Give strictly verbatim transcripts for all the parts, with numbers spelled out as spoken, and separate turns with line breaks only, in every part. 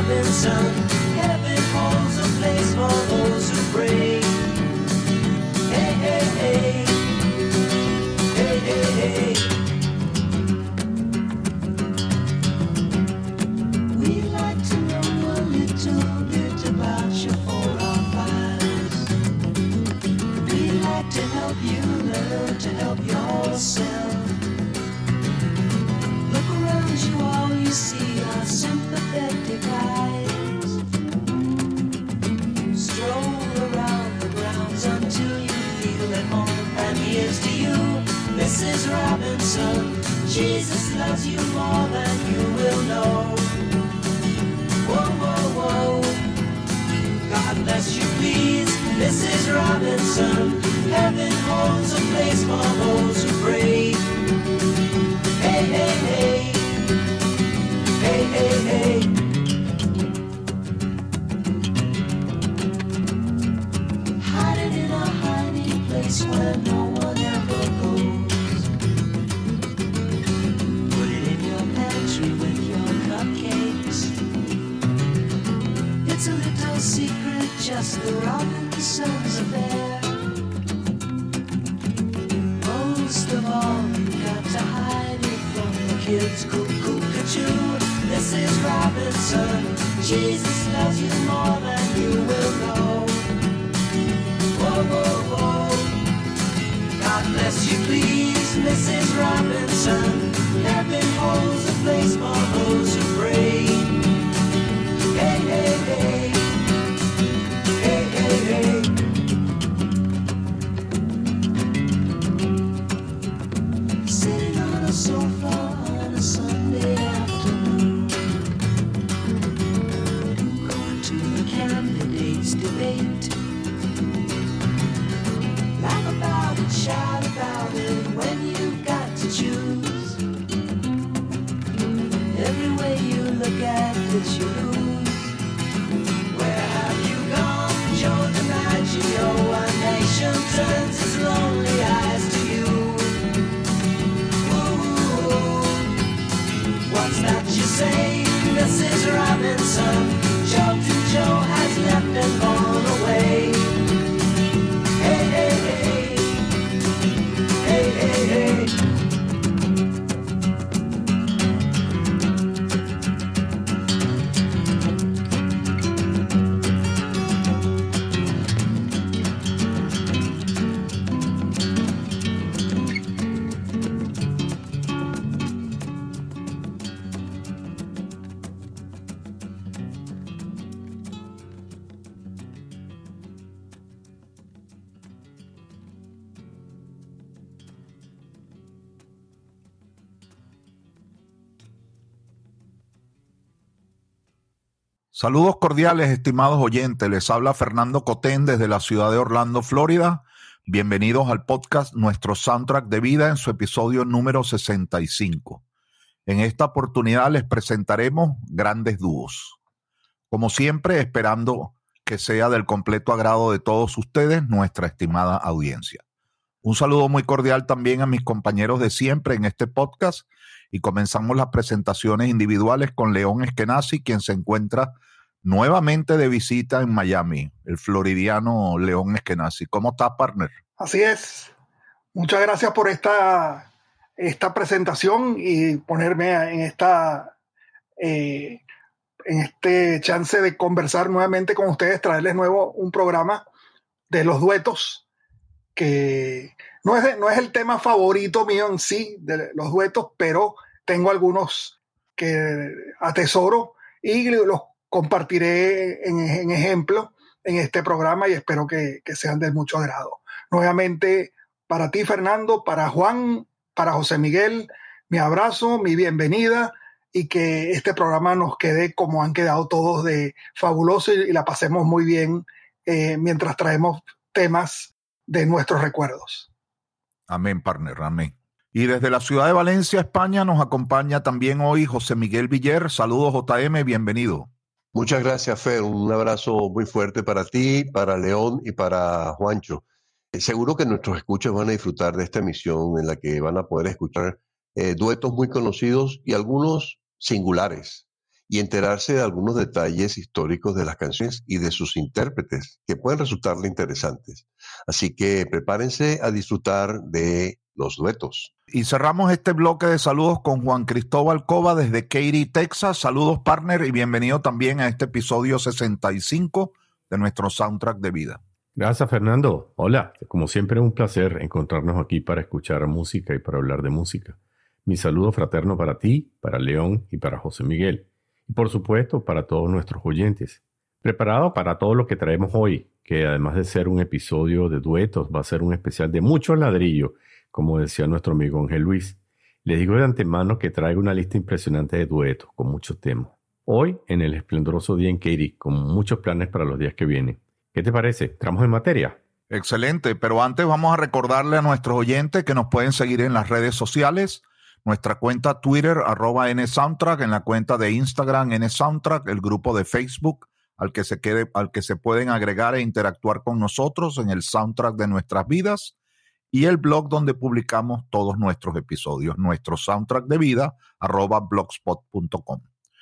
Robinson. Heaven holds a place for those who pray. Hey, hey, hey. Hey, hey, hey. We'd like to know a little bit about your forefathers. We'd like to help you learn to help yourself. Look around you, all you see are sympathetic eyes. Stroll around the grounds until you feel at home. And here's to you, Missus Robinson. Jesus loves you more than you will know. Whoa, whoa, whoa. God bless you, please, Missus Robinson. Heaven holds a place for those who pray. Hey, hey, hey. Hey, hey, hey. Hiding in a hiding place where no one ever goes. Put it in your pantry with your cupcakes. It's a little secret, just the Robinsons affair. Most of all, you got to hide it from the kids. Cuckoo-ca-choo, Missus Robinson. Jesus loves you more than you will know. Whoa, whoa, whoa. God bless you, please, Missus Robinson. Heaven holds a place for those who pray. Hey, hey, hey. Hey, hey, hey. Sitting on a sofa on a Sunday afternoon, going to the candidates' debate. Laugh about it, shout about it when you've got to choose. Every way you look at it, you lose. Where have you gone, Joe DiMaggio? A nation turns its lonely eyes to you. Ooh, what's that you say, Missus Robinson? Jolton Joe has left and gone away. Hey, hey, hey. Hey, hey, hey.
Saludos cordiales, estimados oyentes. Les habla Fernando Cotén desde la ciudad de Orlando, Florida. Bienvenidos al podcast Nuestro Soundtrack de Vida en su episodio número sesenta y cinco. En esta oportunidad les presentaremos grandes dúos. Como siempre, esperando que sea del completo agrado de todos ustedes, nuestra estimada audiencia. Un saludo muy cordial también a mis compañeros de siempre en este podcast y comenzamos las presentaciones individuales con León Eskenazi, quien se encuentra nuevamente de visita en Miami, el floridiano León Eskenazi. ¿Cómo estás, partner?
Así es. Muchas gracias por esta, esta presentación y ponerme en esta eh, en este chance de conversar nuevamente con ustedes, traerles nuevo un programa de los duetos, que no es, de, no es el tema favorito mío en sí, de los duetos, pero tengo algunos que atesoro y los compartiré en, en ejemplo en este programa y espero que, que sean de mucho agrado. Nuevamente, para ti, Fernando, para Juan, para José Miguel, mi abrazo, mi bienvenida y que este programa nos quede como han quedado todos de fabuloso y, y la pasemos muy bien eh, mientras traemos temas de nuestros recuerdos.
Amén, partner, amén. Y desde la ciudad de Valencia, España, nos acompaña también hoy José Miguel Villar. Saludos, J M, bienvenido.
Muchas gracias, Fer. Un abrazo muy fuerte para ti, para León y para Juancho. Eh, seguro que nuestros escuchas van a disfrutar de esta emisión en la que van a poder escuchar eh, duetos muy conocidos y algunos singulares. y enterarse de algunos detalles históricos de las canciones y de sus intérpretes que pueden resultarle interesantes. Así que prepárense a disfrutar de los duetos.
Y cerramos este bloque de saludos con Juan Cristóbal Cova desde Katy, Texas. Saludos, partner, y bienvenido también a este episodio sesenta y cinco de nuestro Soundtrack de Vida.
Gracias, Fernando. Hola, como siempre un placer encontrarnos aquí para escuchar música y para hablar de música. Mi saludo fraterno para ti, para León y para José Miguel. Y por supuesto para todos nuestros oyentes. Preparado para todo lo que traemos hoy, que además de ser un episodio de duetos, va a ser un especial de mucho ladrillo, como decía nuestro amigo Ángel Luis. Les digo de antemano que traigo una lista impresionante de duetos con muchos temas. Hoy, en el esplendoroso día en Katy, con muchos planes para los días que vienen. ¿Qué te parece? ¿Entramos en materia?
Excelente, pero antes vamos a recordarle a nuestros oyentes que nos pueden seguir en las redes sociales. Nuestra cuenta Twitter, arroba NSoundtrack, en la cuenta de Instagram, NSoundtrack, el grupo de Facebook, al que se quede, al que se pueden agregar e interactuar con nosotros en el soundtrack de nuestras vidas, y el blog donde publicamos todos nuestros episodios, nuestro soundtrack de vida, arroba blogspot punto com.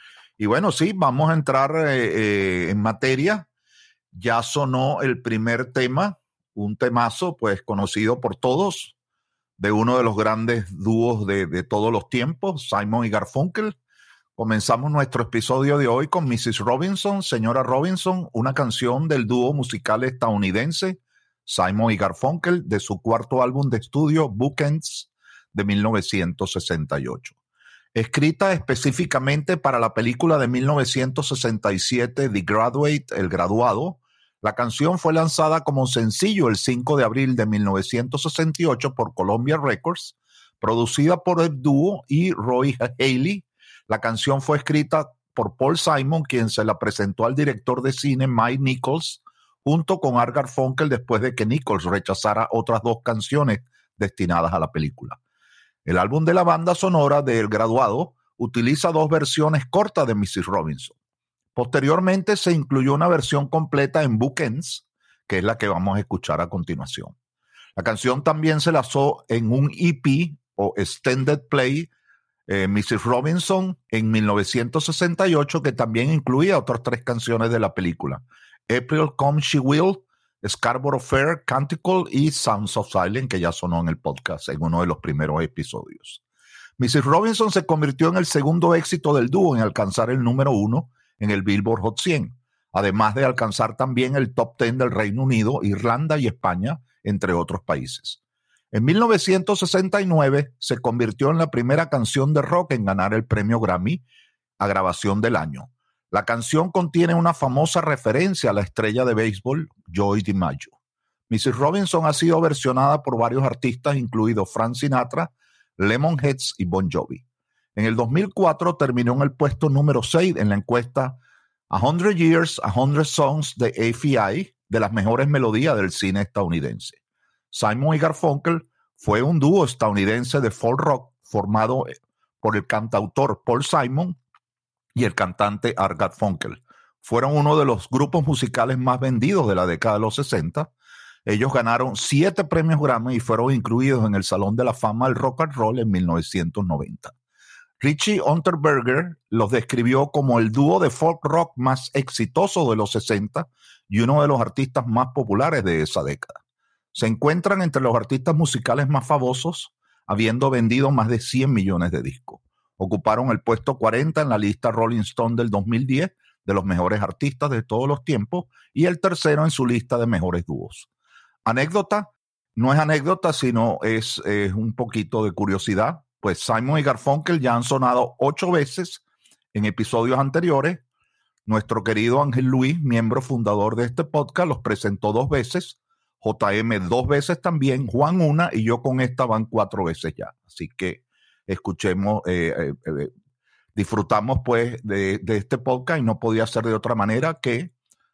Y bueno, sí, vamos a entrar eh, eh, en materia. Ya sonó el primer tema, un temazo, pues conocido por todos, de uno de los grandes dúos de, de todos los tiempos, Simon y Garfunkel. Comenzamos nuestro episodio de hoy con missus Robinson, Señora Robinson, una canción del dúo musical estadounidense Simon y Garfunkel, de su cuarto álbum de estudio, Bookends, de mil novecientos sesenta y ocho. Escrita específicamente para la película de mil novecientos sesenta y siete, The Graduate, El Graduado, la canción fue lanzada como sencillo el cinco de abril de mil novecientos sesenta y ocho por Columbia Records, producida por el dúo y Roy Haley. La canción fue escrita por Paul Simon, quien se la presentó al director de cine Mike Nichols, junto con Art Garfunkel, después de que Nichols rechazara otras dos canciones destinadas a la película. El álbum de la banda sonora de El Graduado utiliza dos versiones cortas de missus Robinson. Posteriormente se incluyó una versión completa en Bookends, que es la que vamos a escuchar a continuación. La canción también se lanzó en un E P o Extended Play, eh, missus Robinson, en mil novecientos sesenta y ocho, que también incluía otras tres canciones de la película: April Come She Will, Scarborough Fair, Canticle y Sounds of Silence, que ya sonó en el podcast en uno de los primeros episodios. missus Robinson se convirtió en el segundo éxito del dúo en alcanzar el número uno en el Billboard Hot cien, además de alcanzar también el top diez del Reino Unido, Irlanda y España, entre otros países. En mil novecientos sesenta y nueve se convirtió en la primera canción de rock en ganar el premio Grammy a grabación del año. La canción contiene una famosa referencia a la estrella de béisbol Joey DiMaggio. missus Robinson ha sido versionada por varios artistas, incluidos Frank Sinatra, Lemonheads y Bon Jovi. En el dos mil cuatro terminó en el puesto número seis en la encuesta cien Years, cien Songs de A F I de las mejores melodías del cine estadounidense. Simon y Garfunkel fue un dúo estadounidense de folk rock formado por el cantautor Paul Simon y el cantante Art Garfunkel. Fueron uno de los grupos musicales más vendidos de la década de los sesenta. Ellos ganaron siete premios Grammy y fueron incluidos en el Salón de la Fama del Rock and Roll en mil novecientos noventa. Richie Unterberger los describió como el dúo de folk rock más exitoso de los sesenta y uno de los artistas más populares de esa década. Se encuentran entre los artistas musicales más famosos, habiendo vendido más de cien millones de discos. Ocuparon el puesto cuarenta en la lista Rolling Stone del dos mil diez de los mejores artistas de todos los tiempos y el tercero en su lista de mejores dúos. Anécdota, no es anécdota, sino es, es un poquito de curiosidad. Pues Simon y Garfunkel ya han sonado ocho veces en episodios anteriores. Nuestro querido Ángel Luis, miembro fundador de este podcast, los presentó dos veces. J M dos veces también, Juan una, y yo con esta van cuatro veces ya. Así que escuchemos, eh, eh, eh, disfrutamos pues de, de este podcast y no podía ser de otra manera que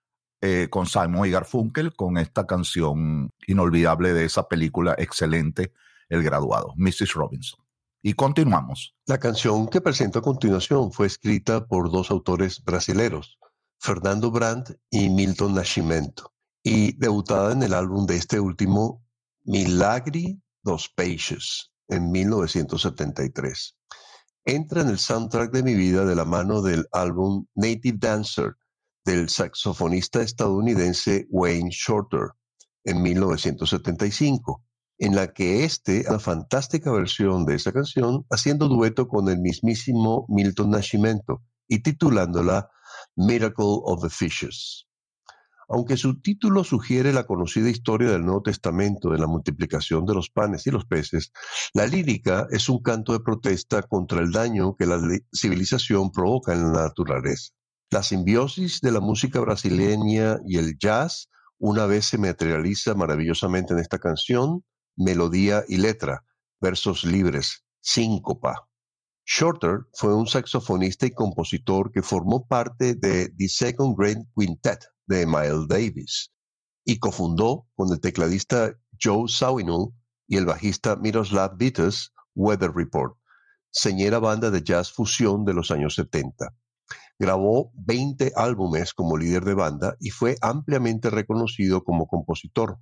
eh, con Simon y Garfunkel, con esta canción inolvidable de esa película excelente, El Graduado, missus Robinson. Y continuamos.
La canción que presento a continuación fue escrita por dos autores brasileros, Fernando Brandt y Milton Nascimento, y debutada en el álbum de este último, Milagre dos Peixes, en mil novecientos setenta y tres. entra en el soundtrack de mi vida de la mano del álbum Native Dancer del saxofonista estadounidense Wayne Shorter en mil novecientos setenta y cinco, en la que este una fantástica versión de esa canción haciendo dueto con el mismísimo Milton Nascimento y titulándola Miracle of the Fishes. Aunque su título sugiere la conocida historia del Nuevo Testamento de la multiplicación de los panes y los peces, la lírica es un canto de protesta contra el daño que la civilización provoca en la naturaleza. La simbiosis de la música brasileña y el jazz una vez se materializa maravillosamente en esta canción, melodía y letra, versos libres, síncopa. Shorter fue un saxofonista y compositor que formó parte de The Second Great Quintet de Miles Davis y cofundó con el tecladista Joe Zawinul y el bajista Miroslav Vitez Weather Report, señera banda de jazz fusión de los años setenta. Grabó veinte álbumes como líder de banda y fue ampliamente reconocido como compositor.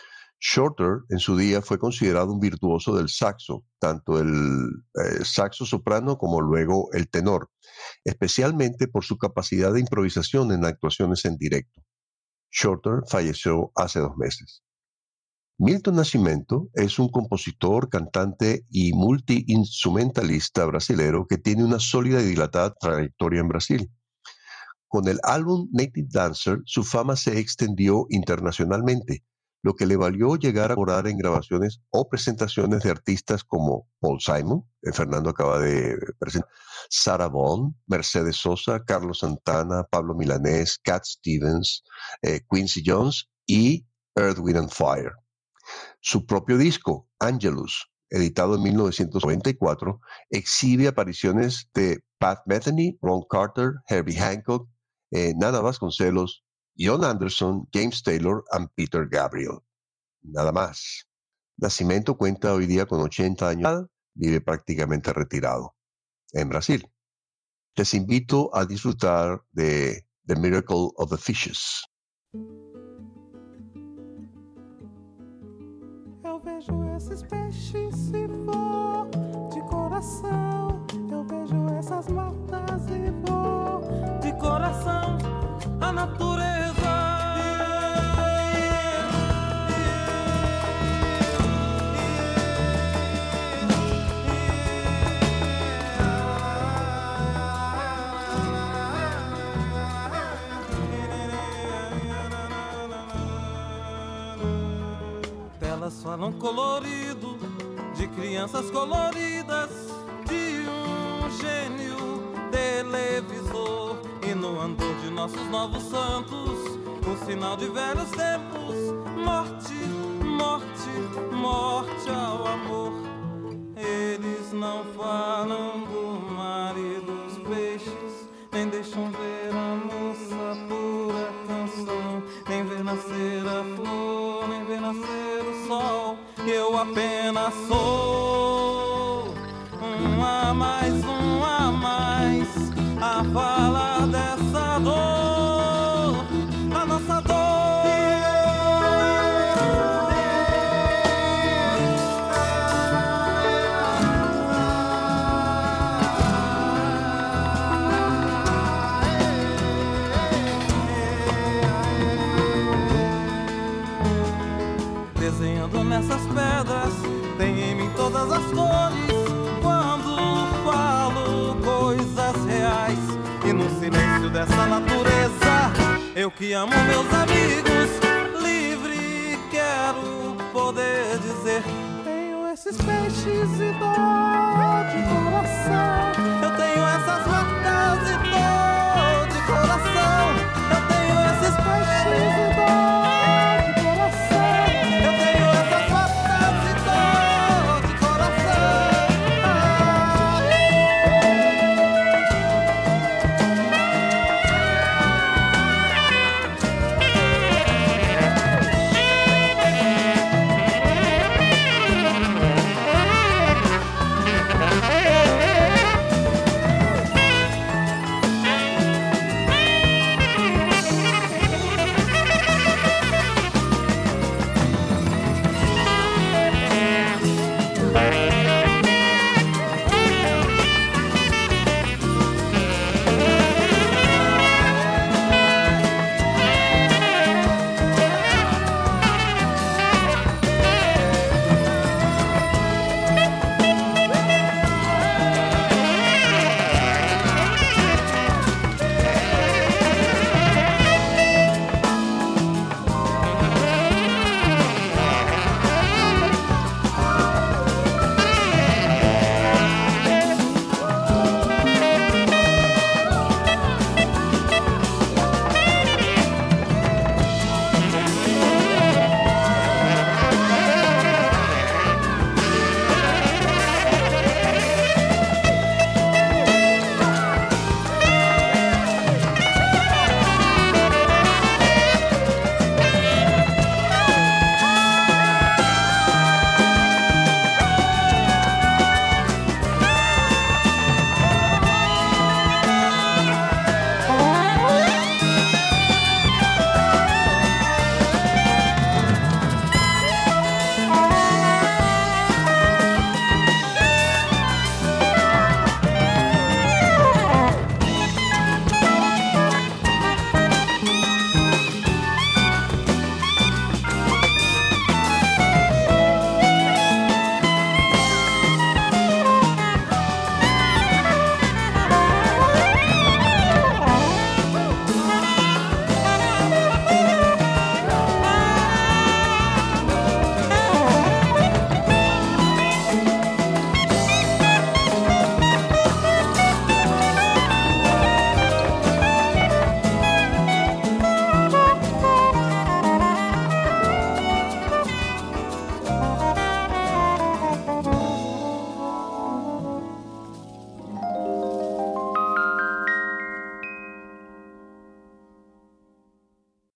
Shorter en su día fue considerado un virtuoso del saxo, tanto el eh, saxo soprano como luego el tenor, especialmente por su capacidad de improvisación en actuaciones en directo. Shorter falleció hace dos meses. Milton Nascimento es un compositor, cantante y multiinstrumentalista brasilero que tiene una sólida y dilatada trayectoria en Brasil. Con el álbum Native Dancer, su fama se extendió internacionalmente, lo que le valió llegar a colaborar en grabaciones o presentaciones de artistas como Paul Simon, que Fernando acaba de presentar, Sarah Vaughan, Mercedes Sosa, Carlos Santana, Pablo Milanés, Cat Stevens, eh, Quincy Jones y Earth, Wind and Fire. Su propio disco, Angelus, editado en mil novecientos noventa y cuatro, exhibe apariciones de Pat Metheny, Ron Carter, Herbie Hancock, eh, Nana Vasconcelos, John Anderson, James Taylor y Peter Gabriel. Nada más. Nascimento cuenta hoy día con ochenta años, vive prácticamente retirado en Brasil. Les invito a disfrutar de The Miracle of the Fishes.
Eu vejo esses peixes se for de coração. Eu vejo essas matas e vou de coração. A natureza. Elas falam colorido, de crianças coloridas, de um gênio televisor. E no andor de nossos novos santos, o sinal de velhos tempos, morte, morte, morte ao amor. Eles não falam do mar e dos peixes, nem deixam ver a moça pura canção, nem ver nascer a flor, nem ver nascer o sol. Eu apenas sou um a mais, um a mais, a falar dessa dor, a nossa dor. Desenhando nessas pedras, tem em mim todas as cores. Quando falo coisas reais e no silêncio dessa natureza, eu que amo meus amigos, livre quero poder dizer: tenho esses peixes e dor de coração. Eu tenho essas matas e dor de coração. Eu tenho esses peixes e dor.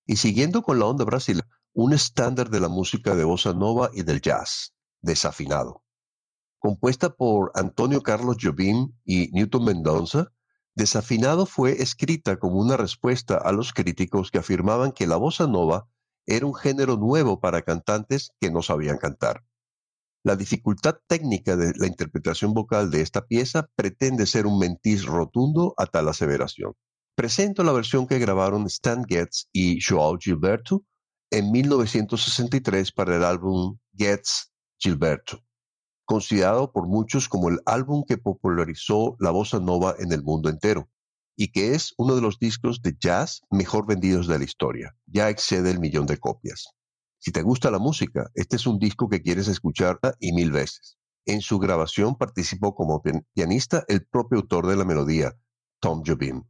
Y siguiendo con la onda brasileña, un estándar de la música de bossa nova y del jazz, Desafinado. Compuesta por Antonio Carlos Jobim y Newton Mendoza, Desafinado fue escrita como una respuesta a los críticos que afirmaban que la bossa nova era un género nuevo para cantantes que no sabían cantar. La dificultad técnica de la interpretación vocal de esta pieza pretende ser un mentiz rotundo a tal aseveración. Presento la versión que grabaron Stan Getz y João Gilberto en mil novecientos sesenta y tres para el álbum Getz-Gilberto, considerado por muchos como el álbum que popularizó la bossa nova en el mundo entero, y que es uno de los discos de jazz mejor vendidos de la historia. Ya excede el millón de copias. Si te gusta la música, este es un disco que quieres escuchar y mil veces. En su grabación participó como pianista el propio autor de la melodía, Tom Jobim.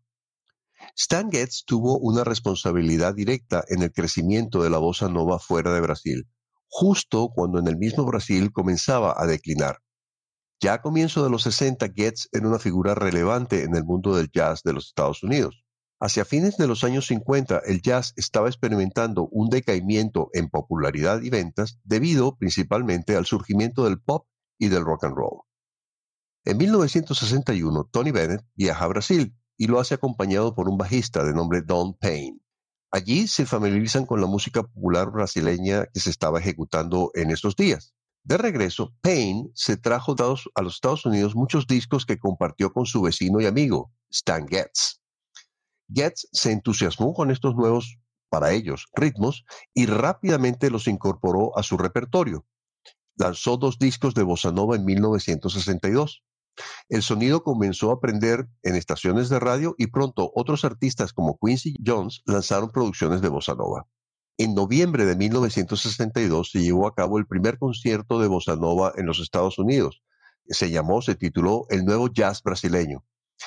Stan Getz tuvo una responsabilidad directa en el crecimiento de la bossa nova fuera de Brasil, justo cuando en el mismo Brasil comenzaba a declinar. Ya a comienzos de los sesenta, Getz era una figura relevante en el mundo del jazz de los Estados Unidos. Hacia fines de los años cincuenta, el jazz estaba experimentando un decaimiento en popularidad y ventas debido principalmente al surgimiento del pop y del rock and roll. En mil novecientos sesenta y uno, Tony Bennett viaja a Brasil y lo hace acompañado por un bajista de nombre Don Payne. Allí se familiarizan con la música popular brasileña que se estaba ejecutando en estos días. De regreso, Payne se trajo a los Estados Unidos muchos discos que compartió con su vecino y amigo, Stan Getz. Getz se entusiasmó con estos nuevos, para ellos, ritmos y rápidamente los incorporó a su repertorio. Lanzó dos discos de bossa nova en mil novecientos sesenta y dos. El sonido comenzó a aprender en estaciones de radio y pronto otros artistas como Quincy Jones lanzaron producciones de bossa nova. En noviembre de mil novecientos sesenta y dos se llevó a cabo el primer concierto de bossa nova en los Estados Unidos. Se llamó, se tituló El Nuevo Jazz Brasileño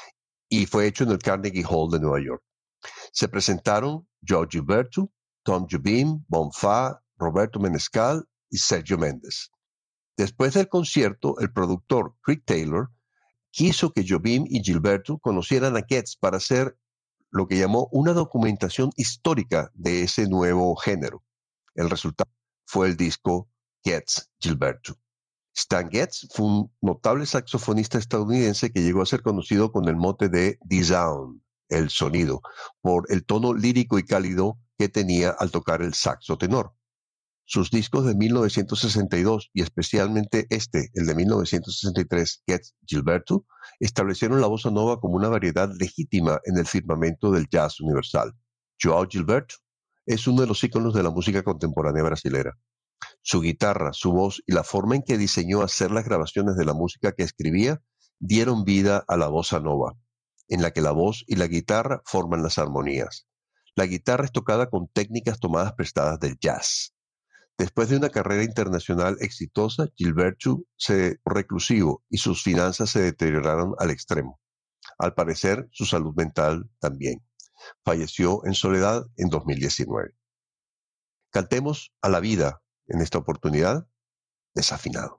y fue hecho en el Carnegie Hall de Nueva York. Se presentaron João Gilberto, Tom Jobim, Bonfá, Roberto Menescal y Sergio Méndez. Después del concierto, el productor Creek Taylor quiso que Jobim y Gilberto conocieran a Getz para hacer lo que llamó una documentación histórica de ese nuevo género. El resultado fue el disco Getz-Gilberto. Stan Getz fue un notable saxofonista estadounidense que llegó a ser conocido con el mote de The Sound, el sonido, por el tono lírico y cálido que tenía al tocar el saxo tenor. Sus discos de mil novecientos sesenta y dos y especialmente este, el de mil novecientos sesenta y tres, Getz-Gilberto, establecieron la bossa nova como una variedad legítima en el firmamento del jazz universal. João Gilberto es uno de los íconos de la música contemporánea brasilera. Su guitarra, su voz y la forma en que diseñó hacer las grabaciones de la música que escribía dieron vida a la bossa nova, en la que la voz y la guitarra forman las armonías. La guitarra es tocada con técnicas tomadas prestadas del jazz. Después de una carrera internacional exitosa, Gilberto se reclusivo y sus finanzas se deterioraron al extremo. Al parecer, su salud mental también. Falleció en soledad en dos mil diecinueve. Cantemos a la vida en esta oportunidad, Desafinado.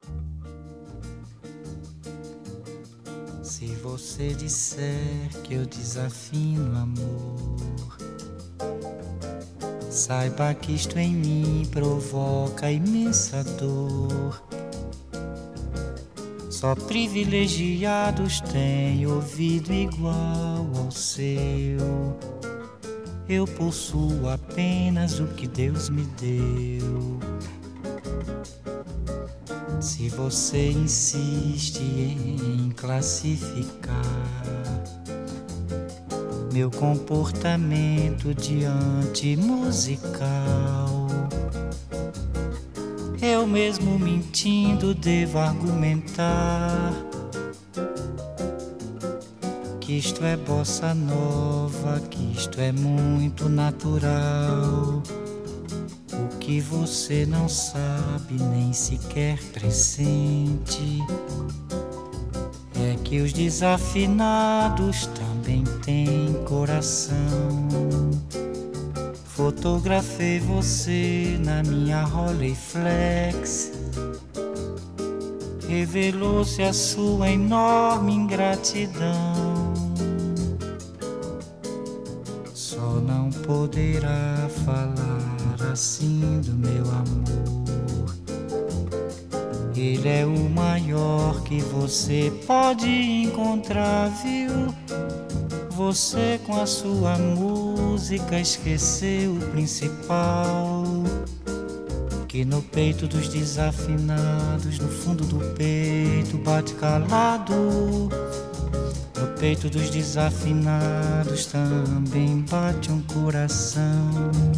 Se você disser que eu desafino amor, saiba que isto em mim provoca imensa dor. Só privilegiados têm ouvido igual ao seu. Eu possuo apenas o que Deus me deu. Se você insiste em classificar meu comportamento diante musical, eu mesmo mentindo devo argumentar que isto é bossa nova, que isto é muito natural. O que você não sabe nem sequer pressente é que os desafinados também têm coração. Fotografei você na minha Rolleiflex, revelou-se a sua enorme ingratidão.
só não poderá falar assim do meu amor. Ele é o maior que você pode encontrar, viu? Você com a sua música esqueceu o principal, que no peito dos desafinados, no fundo do peito bate calado. No peito dos desafinados também bate um coração.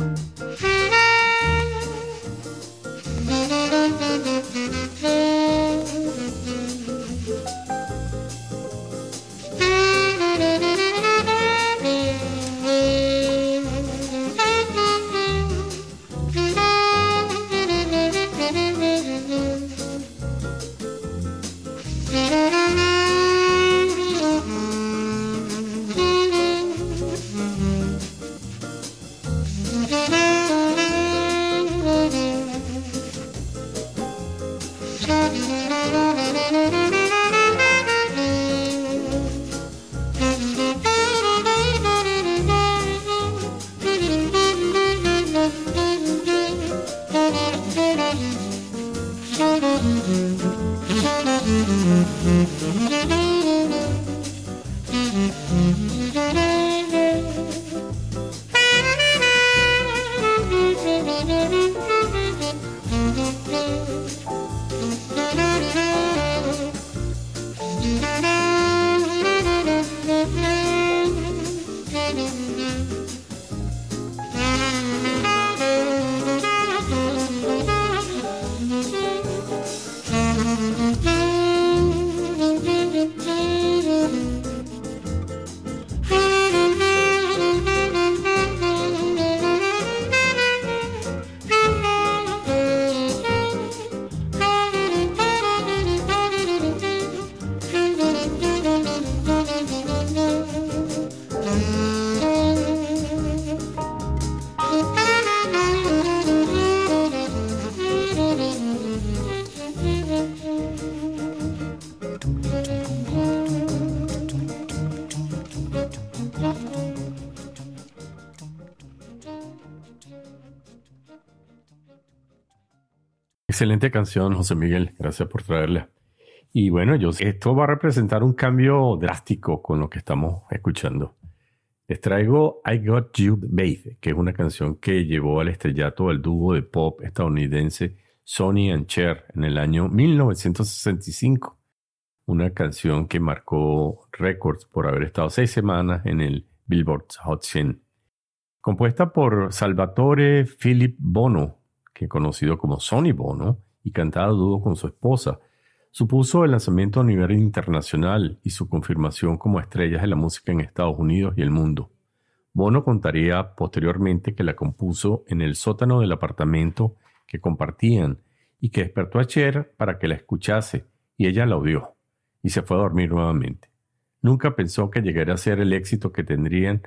Excelente canción, José Miguel. Gracias por traerla. Y bueno, yo, esto va a representar un cambio drástico con lo que estamos escuchando. Les traigo I Got You Babe, que es una canción que llevó al estrellato al dúo de pop estadounidense Sonny and Cher en el año mil novecientos sesenta y cinco. Una canción que marcó récords por haber estado seis semanas en el Billboard Hot cien. Compuesta por Salvatore Philip Bono, que conocido como Sonny Bono, y cantada a dúo con su esposa, supuso el lanzamiento a nivel internacional y su confirmación como estrellas de la música en Estados Unidos y el mundo. Bono contaría posteriormente que la compuso en el sótano del apartamento que compartían y que despertó a Cher para que la escuchase, y ella la odió y se fue a dormir nuevamente. Nunca pensó que llegara a ser el éxito que tendrían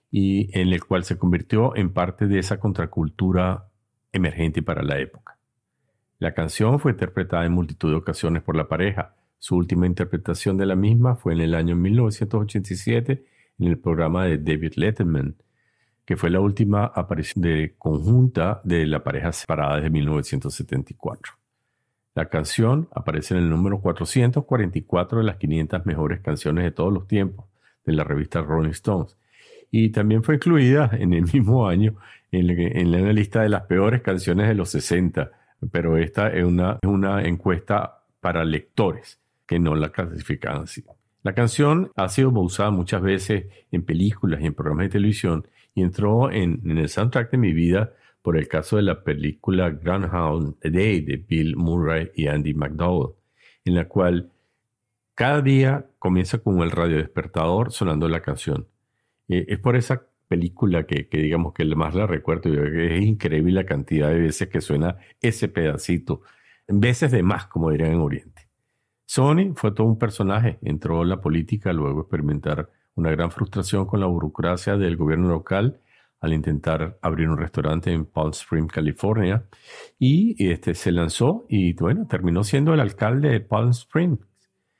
y en el cual se convirtió en parte de esa contracultura emergente para la época. La canción fue interpretada en multitud de ocasiones por la pareja. Su última interpretación de la misma fue en el año mil novecientos ochenta y siete en el programa de David Letterman, que fue la última aparición de conjunta de la pareja separada desde mil novecientos setenta y cuatro. La canción aparece en el número cuatrocientos cuarenta y cuatro de las quinientas mejores canciones de todos los tiempos de la revista Rolling Stones, y también fue incluida en el mismo año en la, en la lista de las peores canciones de los sesenta, pero esta es una, es una encuesta para lectores que no la clasifican así. La canción ha sido usada muchas veces en películas y en programas de televisión y entró en, en el soundtrack de mi vida por el caso de la película Groundhog Day de Bill Murray y Andy McDowell, en la cual cada día comienza con el radiodespertador sonando la canción. Eh, es por esa película que, que digamos que más la recuerdo. Yo creo que es increíble la cantidad de veces que suena ese pedacito, veces de más, como dirían en Oriente. Sonny fue todo un personaje, entró en la política luego de experimentar una gran frustración con la burocracia del gobierno local al intentar abrir un restaurante en Palm Springs, California, y este, se lanzó y bueno, terminó siendo el alcalde de Palm Springs.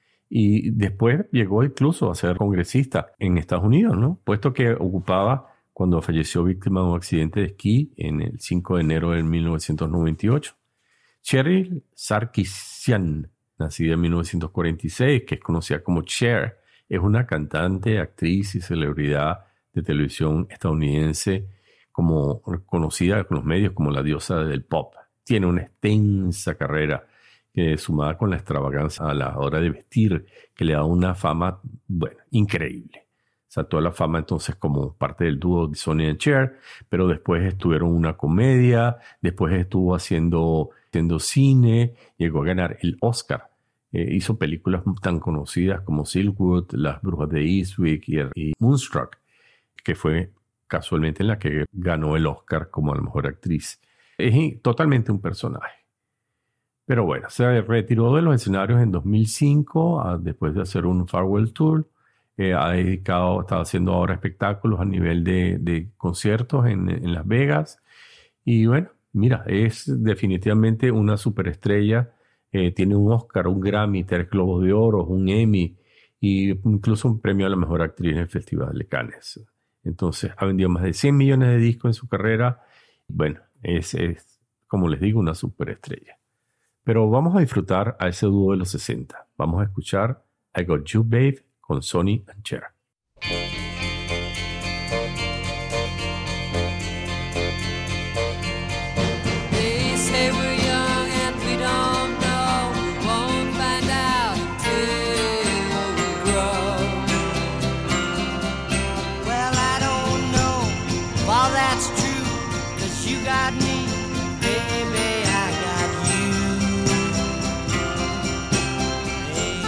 Y después llegó incluso a ser congresista en Estados Unidos, ¿no? Puesto que ocupaba cuando falleció víctima de un accidente de esquí en el cinco de enero de mil novecientos noventa y ocho. Cheryl Sarkisian, nacida en mil novecientos cuarenta y seis, que es conocida como Cher, es una cantante, actriz y celebridad de televisión estadounidense, como conocida con los medios como la diosa del pop. Tiene una extensa carrera que, sumada con la extravagancia a la hora de vestir, que le da una fama, bueno, increíble. Saltó a la fama entonces como parte del dúo de Sonny and Cher, pero después estuvieron una comedia, después estuvo haciendo, haciendo cine, llegó a ganar el Oscar. Eh, hizo películas tan conocidas como Silkwood, Las Brujas de Eastwick y, y Moonstruck, que fue casualmente en la que ganó el Oscar como la mejor actriz. Es totalmente un personaje. Pero bueno, se retiró de los escenarios en dos mil cinco, a, después de hacer un farewell tour. Eh, ha dedicado, está haciendo ahora espectáculos a nivel de, de conciertos en, en Las Vegas. Y bueno, mira, es definitivamente una superestrella. Eh, tiene un Oscar, un Grammy, tres Globos de Oro, un Emmy e incluso un premio a la mejor actriz en el Festival de Cannes. Entonces, ha vendido más de cien millones de discos en su carrera. Bueno, es, es, como les digo, una superestrella. Pero vamos a disfrutar a ese dúo de los sesenta. Vamos a escuchar I Got You, Babe, con Sonny and Cher.
They say we're young and we don't know. We won't find out till we grow. Well, I don't know if all that's true, 'cause you got me, baby, I got you. Hey,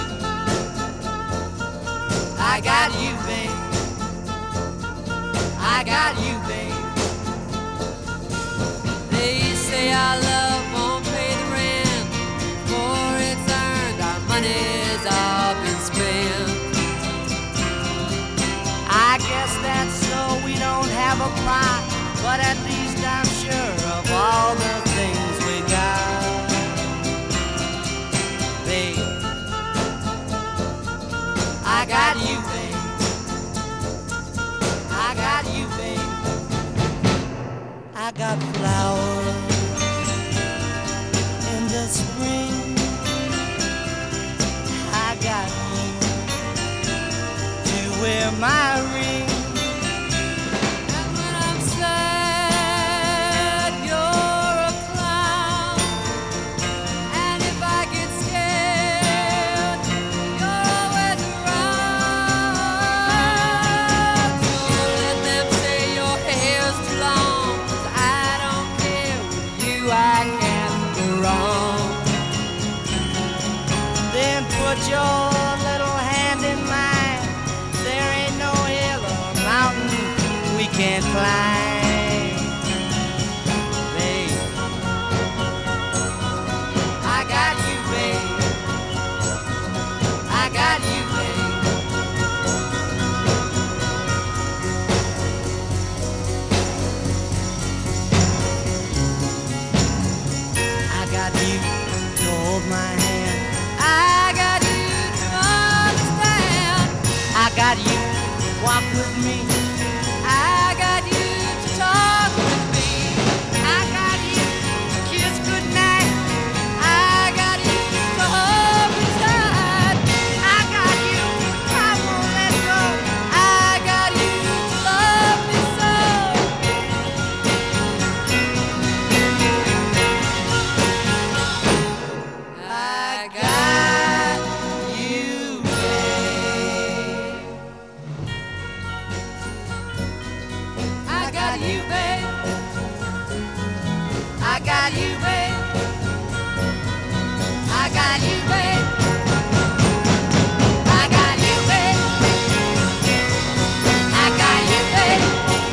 I got you, babe. I got you, babe. They say our love won't pay the rent before it's earned. Our money's all been spent. I guess that's so we don't have a plot, but at least I'm sure of all the things we got. Babe, I got you, babe. I got you, babe. I got flowers in the spring. I got you to wear my ring. And when I'm sad, you're a clown. And if I get scared, you're always around. So let them say your hair's too long, 'cause I don't care. With you I can't go wrong. Then put your little hand in mine. There ain't no hill or mountain we can't climb. Babe, I got you, babe. I got you, babe. I got you to hold my hand. I got you to understand. I got you to walk with me. I got you to talk with me. I got you to kiss goodnight. I got you to hold me tight. I got you, I won't let go. I got you to love me so. I got you, babe. I got you, babe. I got you, babe. I got you, babe. I got you, babe. I got you, babe.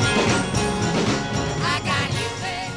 I got you, babe.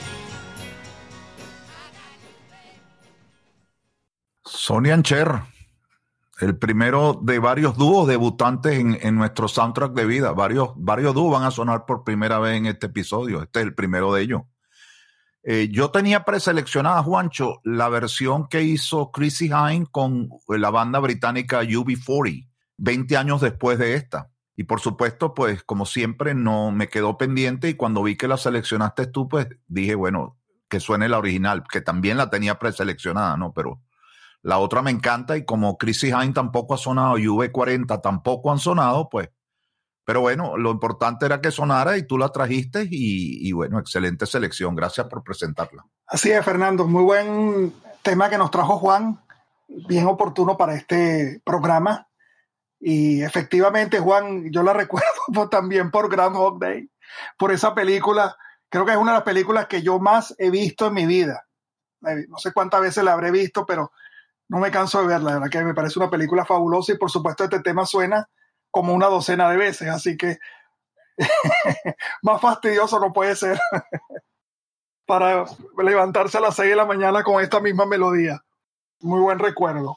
Sonny and Cher, el primero de varios dúos debutantes en, en nuestro soundtrack de vida. Varios, varios dúos van a sonar por primera vez en este episodio. Este es el primero de ellos. Eh, yo tenía preseleccionada, Juancho, la versión que hizo Chrissie Hynde con la banda británica U B cuarenta, veinte años después de esta. Y por supuesto, pues como siempre, no me quedó pendiente y cuando vi que la seleccionaste tú, pues dije, bueno, que suene la original, que también la tenía preseleccionada, ¿no? Pero la otra me encanta y como Chrissy Hynde tampoco ha sonado y V cuarenta tampoco han sonado, pues, pero bueno, lo importante era que sonara y tú la trajiste y, y bueno, excelente selección. Gracias por presentarla.
Así es, Fernando. Muy buen tema que nos trajo Juan, bien oportuno para este programa. Y efectivamente, Juan, yo la recuerdo también por Groundhog Day, por esa película. Creo que es una de las películas que yo más he visto en mi vida. No sé cuántas veces la habré visto, pero no me canso de verla. La verdad que me parece una película fabulosa y por supuesto este tema suena como una docena de veces, así que más fastidioso no puede ser para levantarse a las seis de la mañana con esta misma melodía. Muy buen recuerdo.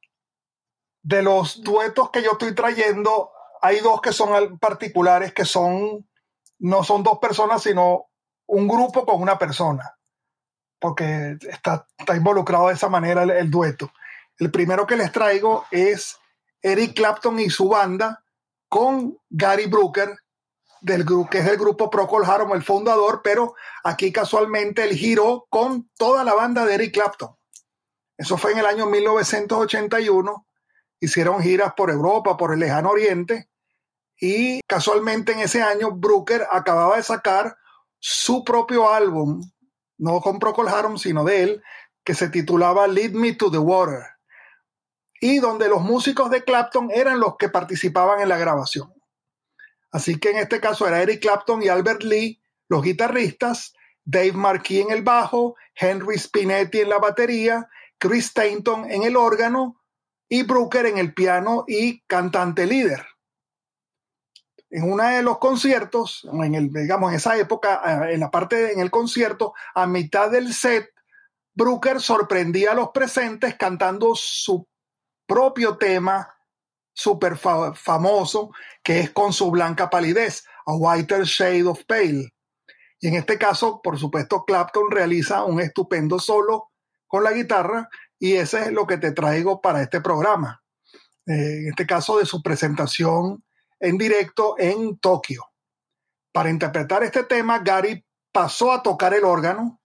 De los duetos que yo estoy trayendo, hay dos que son particulares, que son, no son dos personas, sino un grupo con una persona, porque está, está involucrado de esa manera el, el dueto. El primero que les traigo es Eric Clapton y su banda con Gary Brooker, del grupo, que es del grupo Procol Harum, el fundador, pero aquí casualmente él giró con toda la banda de Eric Clapton. Eso fue en el año mil novecientos ochenta y uno. Hicieron giras por Europa, por el Lejano Oriente, y casualmente en ese año Brooker acababa de sacar su propio álbum, no con Procol Harum, sino de él, que se titulaba Lead Me to the Water, y donde los músicos de Clapton eran los que participaban en la grabación. Así que en este caso era Eric Clapton y Albert Lee, los guitarristas, Dave Marquis en el bajo, Henry Spinetti en la batería, Chris Stainton en el órgano y Brooker en el piano y cantante líder. En uno de los conciertos, en el, digamos en esa época, en la parte en el concierto, a mitad del set, Brooker sorprendía a los presentes cantando su propio tema súper fa- famoso, que es Con su blanca palidez, A Whiter Shade of Pale. Y en este caso, por supuesto, Clapton realiza un estupendo solo con la guitarra y ese es lo que te traigo para este programa. Eh, en este caso de su presentación en directo en Tokio. Para interpretar este tema, Gary pasó a tocar el órgano.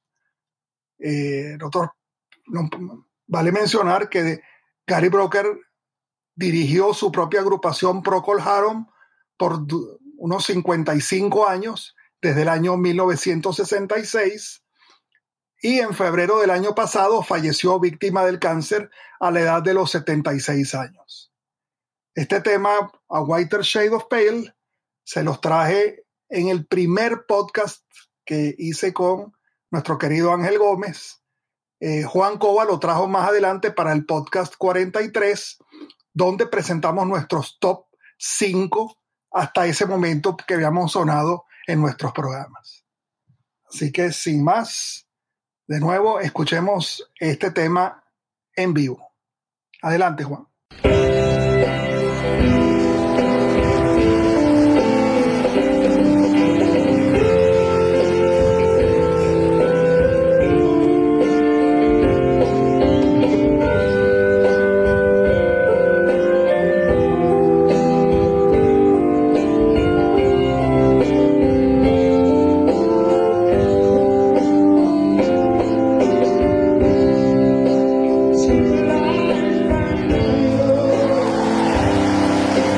Eh, nosotros, no, vale mencionar que Gary Brooker dirigió su propia agrupación Procol Harum por unos cincuenta y cinco años, desde el año mil novecientos sesenta y seis, y en febrero del año pasado falleció víctima del cáncer a la edad de los setenta y seis años. Este tema, A Whiter Shade of Pale, se los traje en el primer podcast que hice con nuestro querido Ángel Gómez. Eh, Juan Cova lo trajo más adelante para el podcast cuarenta y tres, donde presentamos nuestros top cinco hasta ese momento que habíamos sonado en nuestros programas. Así que sin más, de nuevo escuchemos este tema en vivo. Adelante, Juan.
Tonight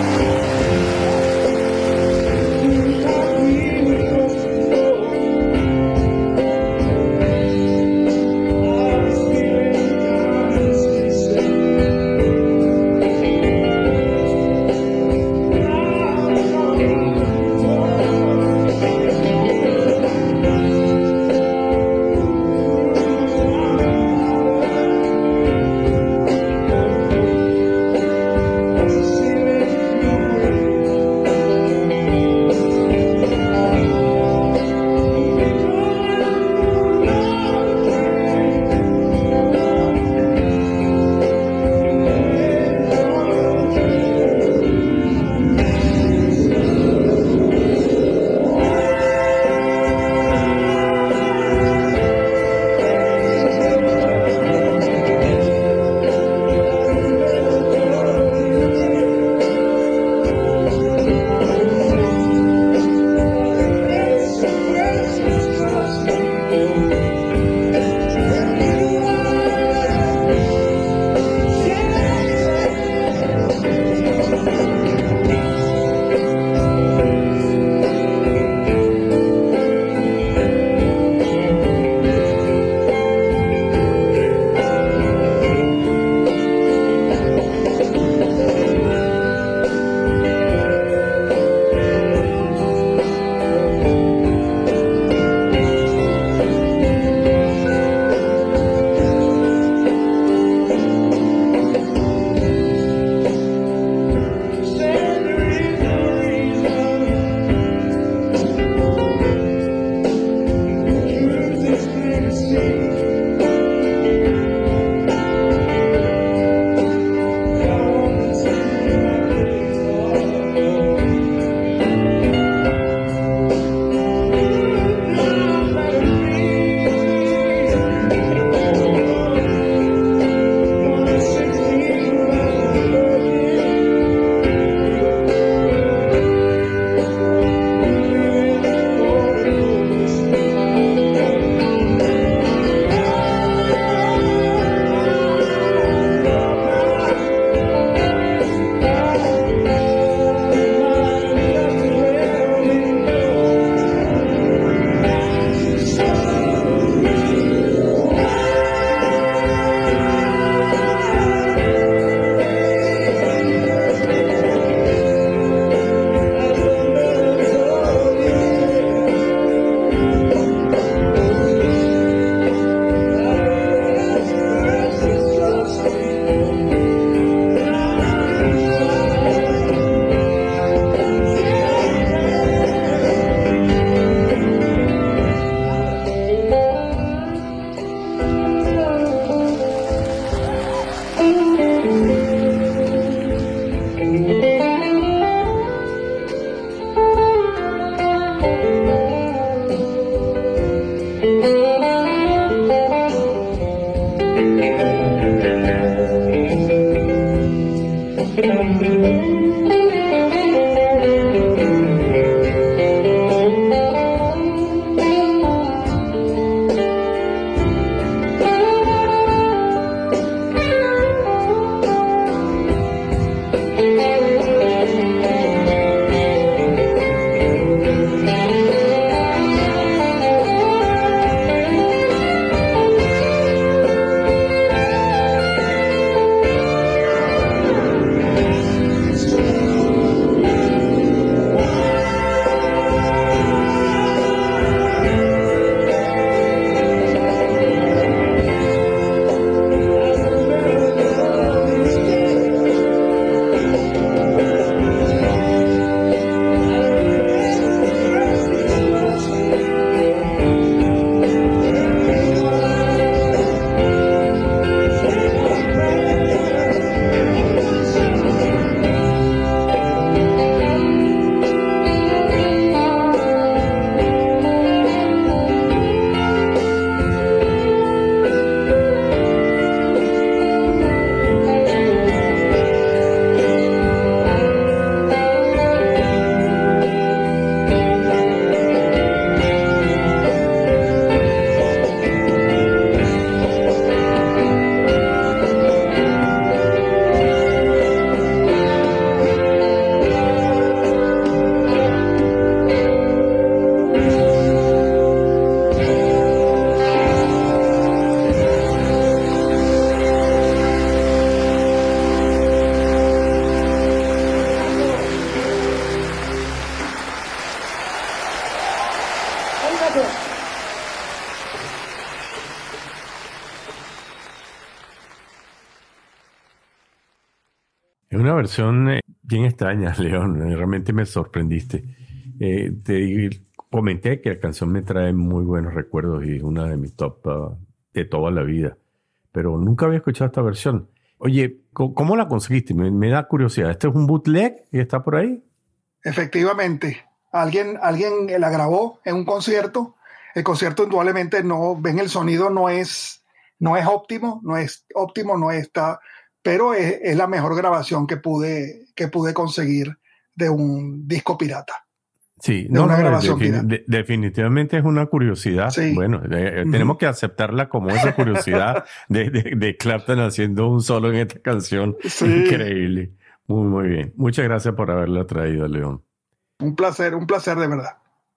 Es una versión eh, bien extraña, León. Realmente me sorprendiste. Eh, te comenté que la canción me trae muy buenos recuerdos y es una de mis top uh, de toda la vida. Pero nunca había escuchado esta versión. Oye, ¿cómo, cómo la conseguiste? Me, me da curiosidad. ¿Este es un bootleg que está por ahí?
Efectivamente. Alguien, alguien la grabó en un concierto. El concierto indudablemente no, ven el sonido no es, no es óptimo, no es óptimo, no está, pero es, es la mejor grabación que pude, que pude conseguir de un disco pirata.
Sí,
de
no,
una
no,
grabación
defini-
pirata.
de- definitivamente es una curiosidad.
Sí.
Bueno, eh,
Ujú.
tenemos que aceptarla como esa curiosidad de, de, de Clapton haciendo un solo en esta canción.
Sí.
Increíble. Muy, muy bien. Muchas gracias por haberla traído, León.
Un placer, un placer de verdad.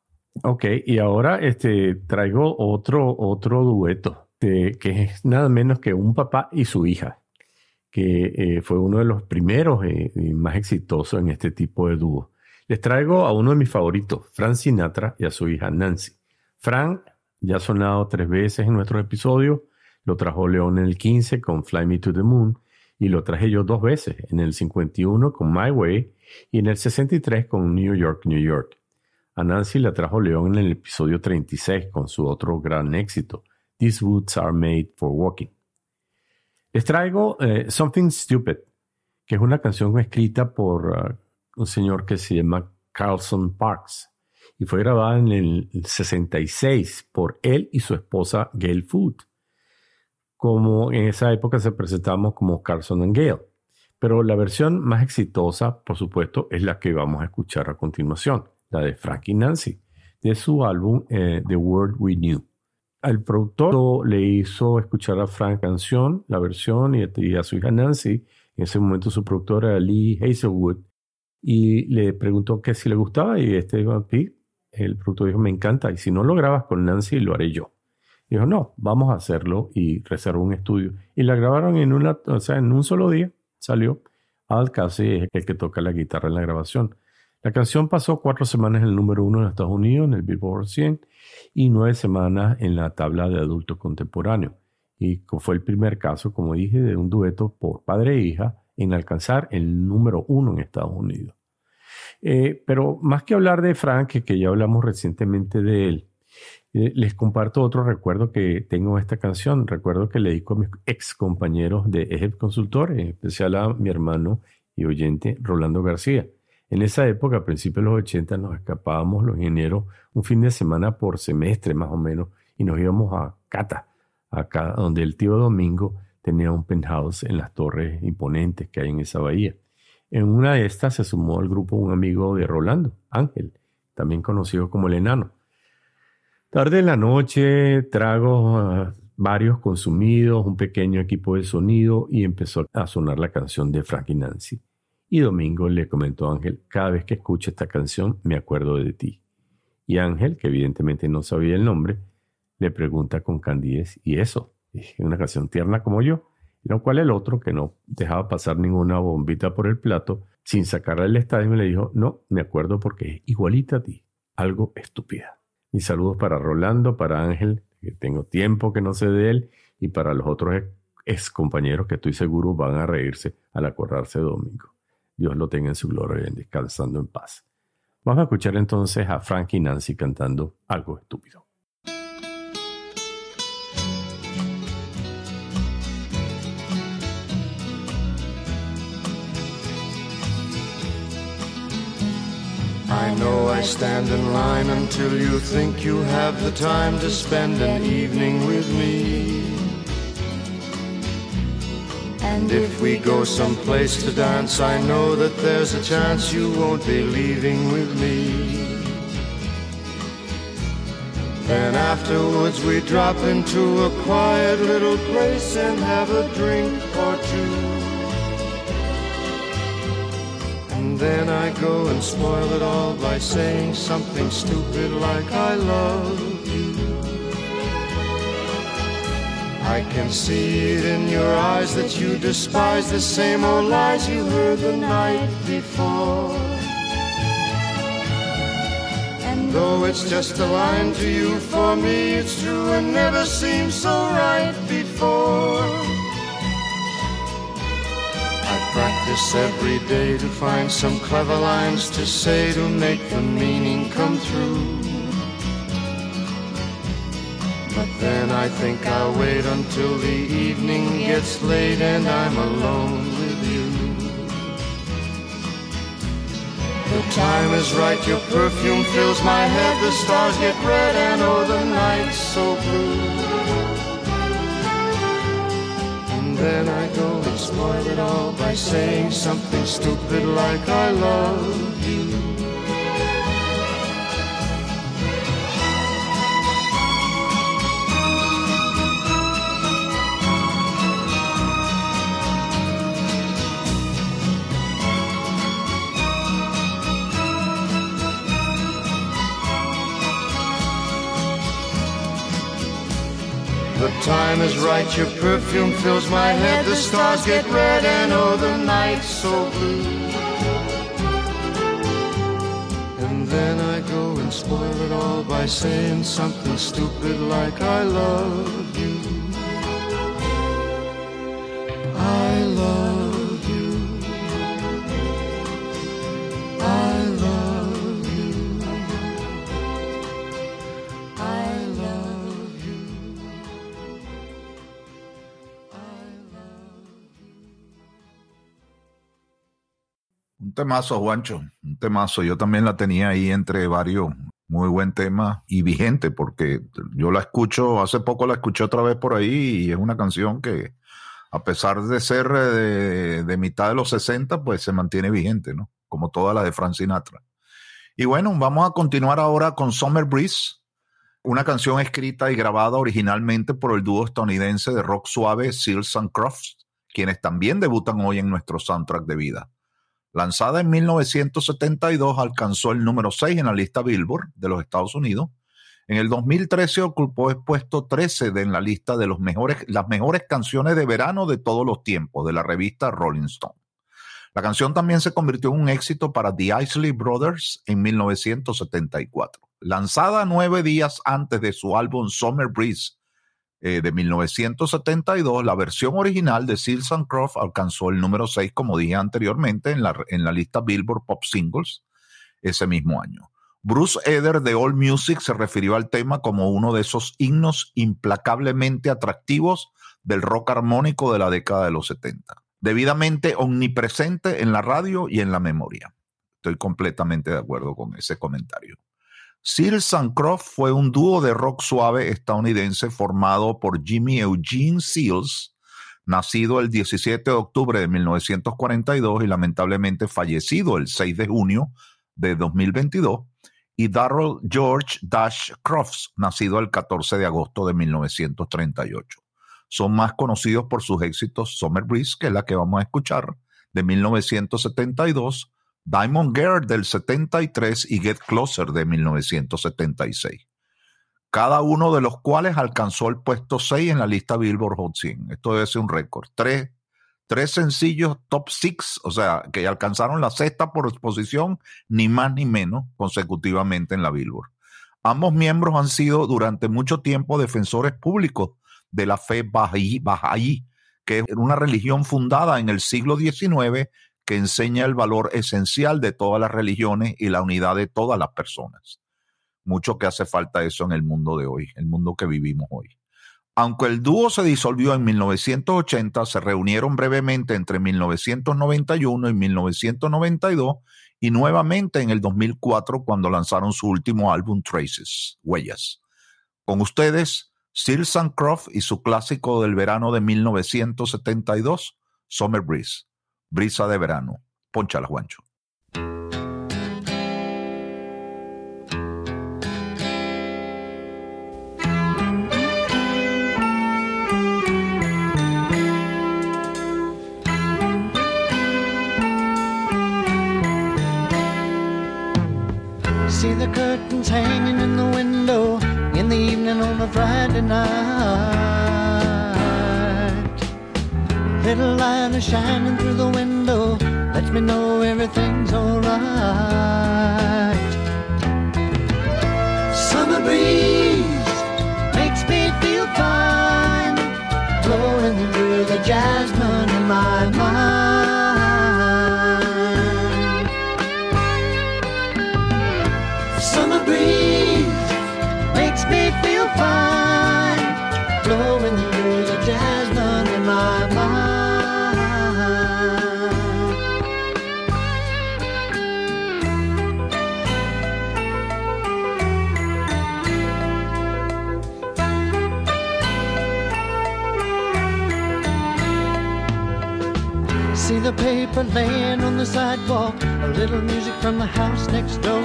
Ok, y ahora este, traigo otro, otro dueto, de, que es nada menos que un papá y su hija, que eh, fue uno de los primeros eh, y más exitosos en este tipo de dúo. Les traigo a uno de mis favoritos, Frank Sinatra, y a su hija Nancy. Frank ya ha sonado tres veces en nuestros episodios, lo trajo León en el quince con Fly Me to the Moon, y lo traje yo dos veces, en el cincuenta y uno con My Way y en el sesenta y tres con New York, New York. A Nancy la trajo León en el episodio treinta y seis con su otro gran éxito, These Boots Are Made for Walking. Les traigo eh, Something Stupid, que es una canción escrita por uh, un señor que se llama Carlson Parks y fue grabada en el sesenta y seis por él y su esposa Gail Foote, como en esa época se presentamos como Carlson and Gail. Pero la versión más exitosa, por supuesto, es la que vamos a escuchar a continuación, la de Frank y Nancy, de su álbum eh, The World We Knew. Al productor le hizo escuchar a Frank canción, la versión, y, y a su hija Nancy, en ese momento su productora era Lee Hazelwood, y le preguntó que si le gustaba, y este dijo, sí, el productor dijo, me encanta, y si no lo grabas con Nancy, lo haré yo. Dijo, no, vamos a hacerlo, y reservó un estudio. Y la grabaron en, una, o sea, en un solo día, salió. Al Casey es el que toca la guitarra en la grabación. La canción pasó cuatro semanas en el número uno en Estados Unidos, en el Billboard cien, y nueve semanas en la tabla de adultos contemporáneos. Y fue el primer caso, como dije, de un dueto por padre e hija en alcanzar el número uno en Estados Unidos. Eh, pero más que hablar de Frank, que ya hablamos recientemente de él, eh, les comparto otro recuerdo que tengo de esta canción. Recuerdo que le dedico a mis ex compañeros de E G E P Consultor, en especial a mi hermano y oyente Rolando García. En esa época, a principios de los ochenta, nos escapábamos los ingenieros un fin de semana por semestre más o menos y nos íbamos a Cata, acá donde el tío Domingo tenía un penthouse en las torres imponentes que hay en esa bahía. En una de estas se sumó al grupo un amigo de Rolando, Ángel, también conocido como el Enano. Tarde en la noche, tragos uh, varios consumidos, un pequeño equipo de sonido y empezó a sonar la canción de Frank y Nancy. Y Domingo le comentó a Ángel: cada vez que escucho esta canción me acuerdo de ti. Y Ángel, que evidentemente no sabía el nombre, le pregunta con candidez: ¿y eso? ¿Es una canción tierna como yo? Lo cual el otro, que no dejaba pasar ninguna bombita por el plato, sin sacarla del estadio, le dijo: no, me acuerdo porque es igualita a ti, algo estúpida. Mis saludos para Rolando, para Ángel, que tengo tiempo que no sé de él, y para los otros ex compañeros que estoy seguro van a reírse al acordarse de Domingo. Dios lo tenga en su gloria y descansando en paz. Vamos a escuchar entonces a Frank y Nancy cantando Algo Estúpido.
I know I stand in line until you think you have the time to spend an evening with me. And if we go someplace to dance, I know that there's a chance you won't be leaving with me. Then afterwards we drop into a quiet little place and have a drink or two. And then I go and spoil it all by saying something stupid like I love you. I can see it in your eyes that you despise the same old lies you heard the night before. And though it's just a line to you, for me it's true and never seemed so right before. I practice every day to find some clever lines to say to make the meaning come through. But then I think I'll wait until the evening gets late and I'm alone with you. The time is right, your perfume fills my head, the stars get red and oh the night's so blue. And then I go and spoil it all by saying something stupid like I love you. The time is right, your perfume fills my head, the stars get red and oh the night's so blue. And then I go and spoil it all by saying something stupid like I love you. I love you. I love you. I love you.
Un temazo, Juancho, un temazo. Yo también la tenía ahí entre varios. Muy buen tema y vigente, porque yo la escucho, hace poco la escuché otra vez por ahí y es una canción que, a pesar de ser de, de mitad de los sesenta, pues se mantiene vigente, ¿no? Como toda la de Frank Sinatra. Y bueno, vamos a continuar ahora con Summer Breeze, una canción escrita y grabada originalmente por el dúo estadounidense de rock suave Seals and Crofts, quienes también debutan hoy en nuestro soundtrack de vida. Lanzada en mil novecientos setenta y dos, alcanzó el número seis en la lista Billboard de los Estados Unidos. En el dos mil trece ocupó el puesto trece de en la lista de los mejores, las mejores canciones de verano de todos los tiempos de la revista Rolling Stone. La canción también se convirtió en un éxito para The Isley Brothers en mil novecientos setenta y cuatro. Lanzada nueve días antes de su álbum Summer Breeze eh, de mil novecientos setenta y dos, la versión original de Seals and Crofts alcanzó el número seis, como dije anteriormente, en la, en la lista Billboard Pop Singles ese mismo año. Bruce Eder de AllMusic se refirió al tema como uno de esos himnos implacablemente atractivos del rock armónico de la década de los setenta, debidamente omnipresente en la radio y en la memoria. Estoy completamente de acuerdo con ese comentario. Seals and Crofts fue un dúo de rock suave estadounidense formado por Jimmy Eugene Seals, nacido el diecisiete de octubre de mil novecientos cuarenta y dos y lamentablemente fallecido el seis de junio de dos mil veintidós, y Darrell George Dash Crofts, nacido el catorce de agosto de mil novecientos treinta y ocho. Son más conocidos por sus éxitos Summer Breeze, que es la que vamos a escuchar, de mil novecientos setenta y dos, Diamond Girl del setenta y tres y Get Closer de mil novecientos setenta y seis. Cada uno de los cuales alcanzó el puesto seis en la lista Billboard Hot cien. Esto debe ser un récord. Tres, tres sencillos top seis, o sea, que alcanzaron la sexta por exposición, ni más ni menos, consecutivamente en la Billboard. Ambos miembros han sido durante mucho tiempo defensores públicos de la fe Bahá'í, Bahá'í, que es una religión fundada en el siglo diecinueve que enseña el valor esencial de todas las religiones y la unidad de todas las personas. Mucho que hace falta eso en el mundo de hoy, el mundo que vivimos hoy. Aunque el dúo se disolvió en mil novecientos ochenta, se reunieron brevemente entre mil novecientos noventa y uno y mil novecientos noventa y dos y nuevamente en el dos mil cuatro cuando lanzaron su último álbum Traces, Huellas. Con ustedes, Seals and Crofts y su clásico del verano de mil novecientos setenta y dos, Summer Breeze. Brisa de verano. Pónchala, Juancho.
See the curtains hanging in the window in the evening on a Friday night. Little light is shining through the window, lets me know everything's alright. Summer breeze makes me feel fine, blowing through the jasmine in my mind. Summer breeze makes me feel fine, blowing through the jasmine in my mind. See the paper laying on the sidewalk, a little music from the house next door.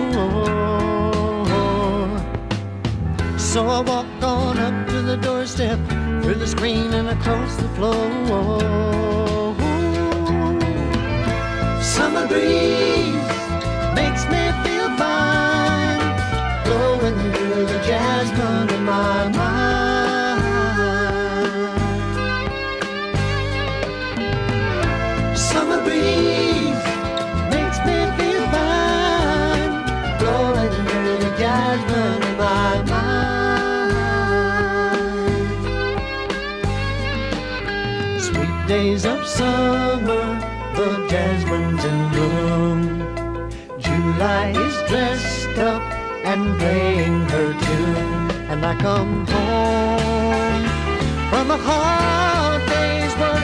So I walk on up to the doorstep, through the screen and across the floor. Summer breeze makes me feel fine, blowing through the jasmine in my mind. Summer breeze makes me feel fine, blowing through the jasmine in my mind. Sweet days of summer, the jasmine's in bloom. July is dressed up and playing her tune, and I come home from a hard day's work.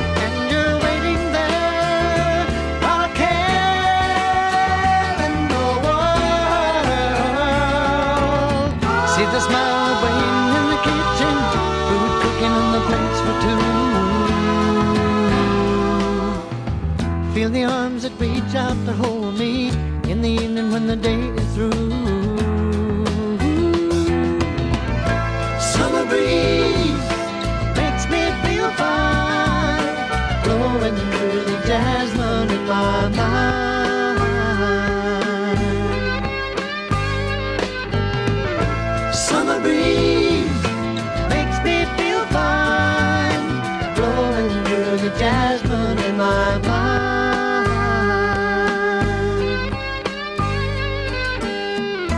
The smile waiting in the kitchen, food cooking on the plates for two. Feel the arms that reach out to hold me in the evening when the day is through. Summer breeze makes me feel fine, blowing through the jasmine in my mind. Summer breeze makes me feel fine, blowing through the jasmine in my mind.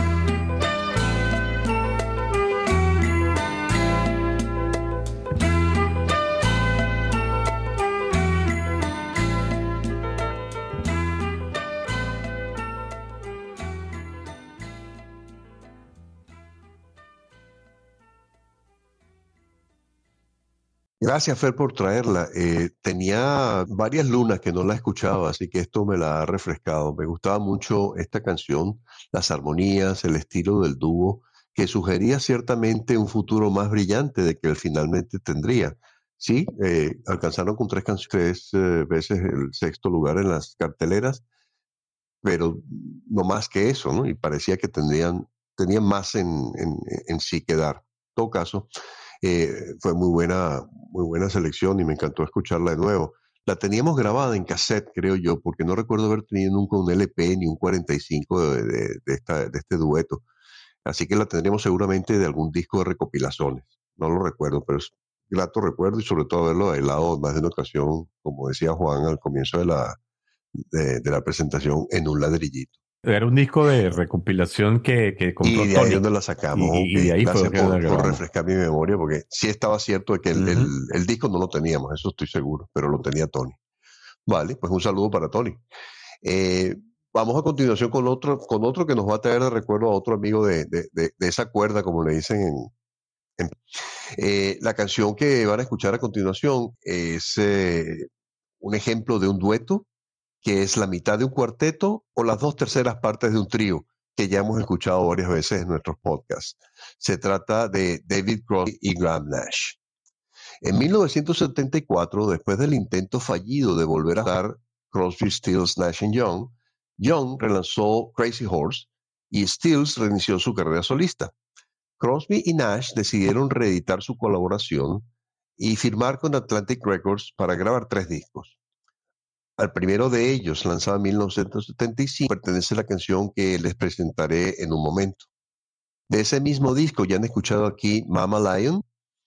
Gracias, Fer, por traerla. Eh, tenía varias lunas que no la escuchaba, así que esto me la ha refrescado. Me gustaba mucho esta canción, las armonías, el estilo del dúo, que sugería ciertamente un futuro más brillante de que él finalmente tendría. Sí, eh, alcanzaron con tres, can- tres eh, veces el sexto lugar en las carteleras, pero no más que eso, ¿no? Y parecía que tendrían, tenían más en, en, en sí que dar. En todo caso, eh, fue muy buena, muy buena selección y me encantó escucharla de nuevo. La teníamos grabada en cassette, creo yo, porque no recuerdo haber tenido nunca un L P ni un cuarenta y cinco de, de, de esta, de este dueto. Así que la tendríamos seguramente de algún disco de recopilaciones. No lo recuerdo, pero es grato recuerdo y sobre todo haberlo bailado más de una ocasión, como decía Juan al comienzo de la, de, de la presentación, en un ladrillito.
Era un disco de recopilación que, que compró
Y de
Tony.
ahí donde la sacamos.
Y, y de ahí
ok.
fue
Gracias
que la
por, por
grabamos.
refrescar mi memoria, porque sí estaba cierto de que el,
Ujú.
el, el disco no lo teníamos, eso estoy seguro, pero lo tenía Tony. Vale, pues un saludo para Tony. Eh, vamos a continuación con otro, con otro que nos va a traer de recuerdo a otro amigo de, de, de, de esa cuerda, como le dicen en... en eh, la canción que van a escuchar a continuación es eh, un ejemplo de un dueto que es la mitad de un cuarteto o las dos terceras partes de un trío, que ya hemos escuchado varias veces en nuestros podcasts. Se trata de David Crosby y Graham Nash. En mil novecientos setenta y cuatro, después del intento fallido de volver a dar Crosby, Stills, Nash and Young, Young relanzó Crazy Horse y Stills reinició su carrera solista. Crosby y Nash decidieron reeditar su colaboración y firmar con Atlantic Records para grabar tres discos. Al primero de ellos, lanzado en mil novecientos setenta y cinco, pertenece la canción que les presentaré en un momento. De ese mismo disco ya han escuchado aquí Mama Lion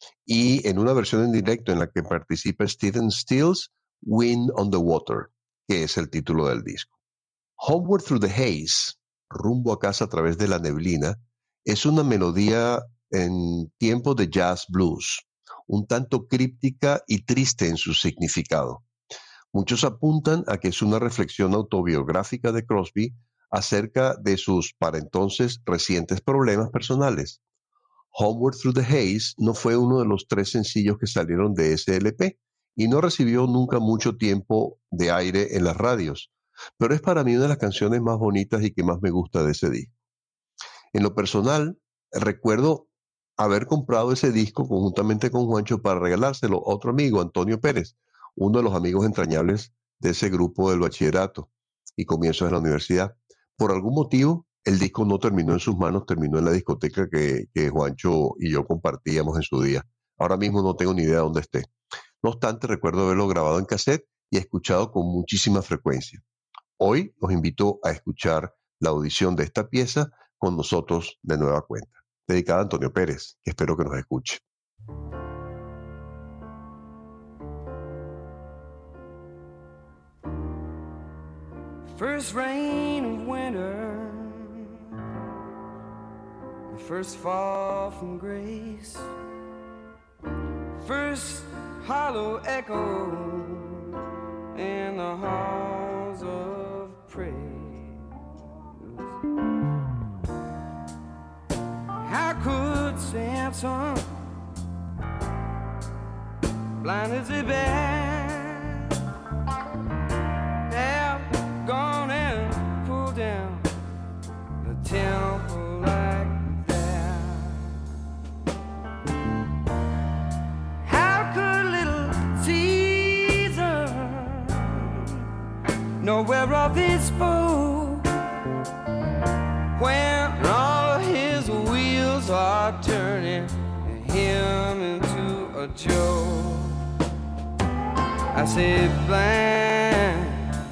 y en una versión en directo en la que participa Stephen Stills, Wind on the Water, que es el título del disco. Homeward Through the Haze, rumbo a casa a través de la neblina, es una melodía en tiempo de jazz blues, un tanto críptica y triste en su significado. Muchos apuntan a que es una reflexión autobiográfica de Crosby acerca de sus, para entonces, recientes problemas personales. Homeward Through the Haze no fue uno de los tres sencillos que salieron de ese L P y no recibió nunca mucho tiempo de aire en las radios, pero es para mí una de las canciones más bonitas y que más me gusta de ese disco. En lo personal, recuerdo haber comprado ese disco conjuntamente con Juancho para regalárselo a otro amigo, Antonio Pérez, uno de los amigos entrañables de ese grupo del bachillerato y comienzos de la universidad. Por algún motivo, el disco no terminó en sus manos, terminó en la discoteca que, que Juancho y yo compartíamos en su día. Ahora mismo no tengo ni idea de dónde esté. No obstante, recuerdo haberlo grabado en cassette y escuchado con muchísima frecuencia. Hoy los invito a escuchar la audición de esta pieza con nosotros de nueva cuenta, dedicada a Antonio Pérez, que espero que nos escuche.
First rain of winter, the first fall from grace, first hollow echo in the halls of praise. How could Samson, blind as a bat, have gone and pulled down the temple like that? How could little Caesar know whereof he spoke when all of his wheels are turning him into a joke? I said blind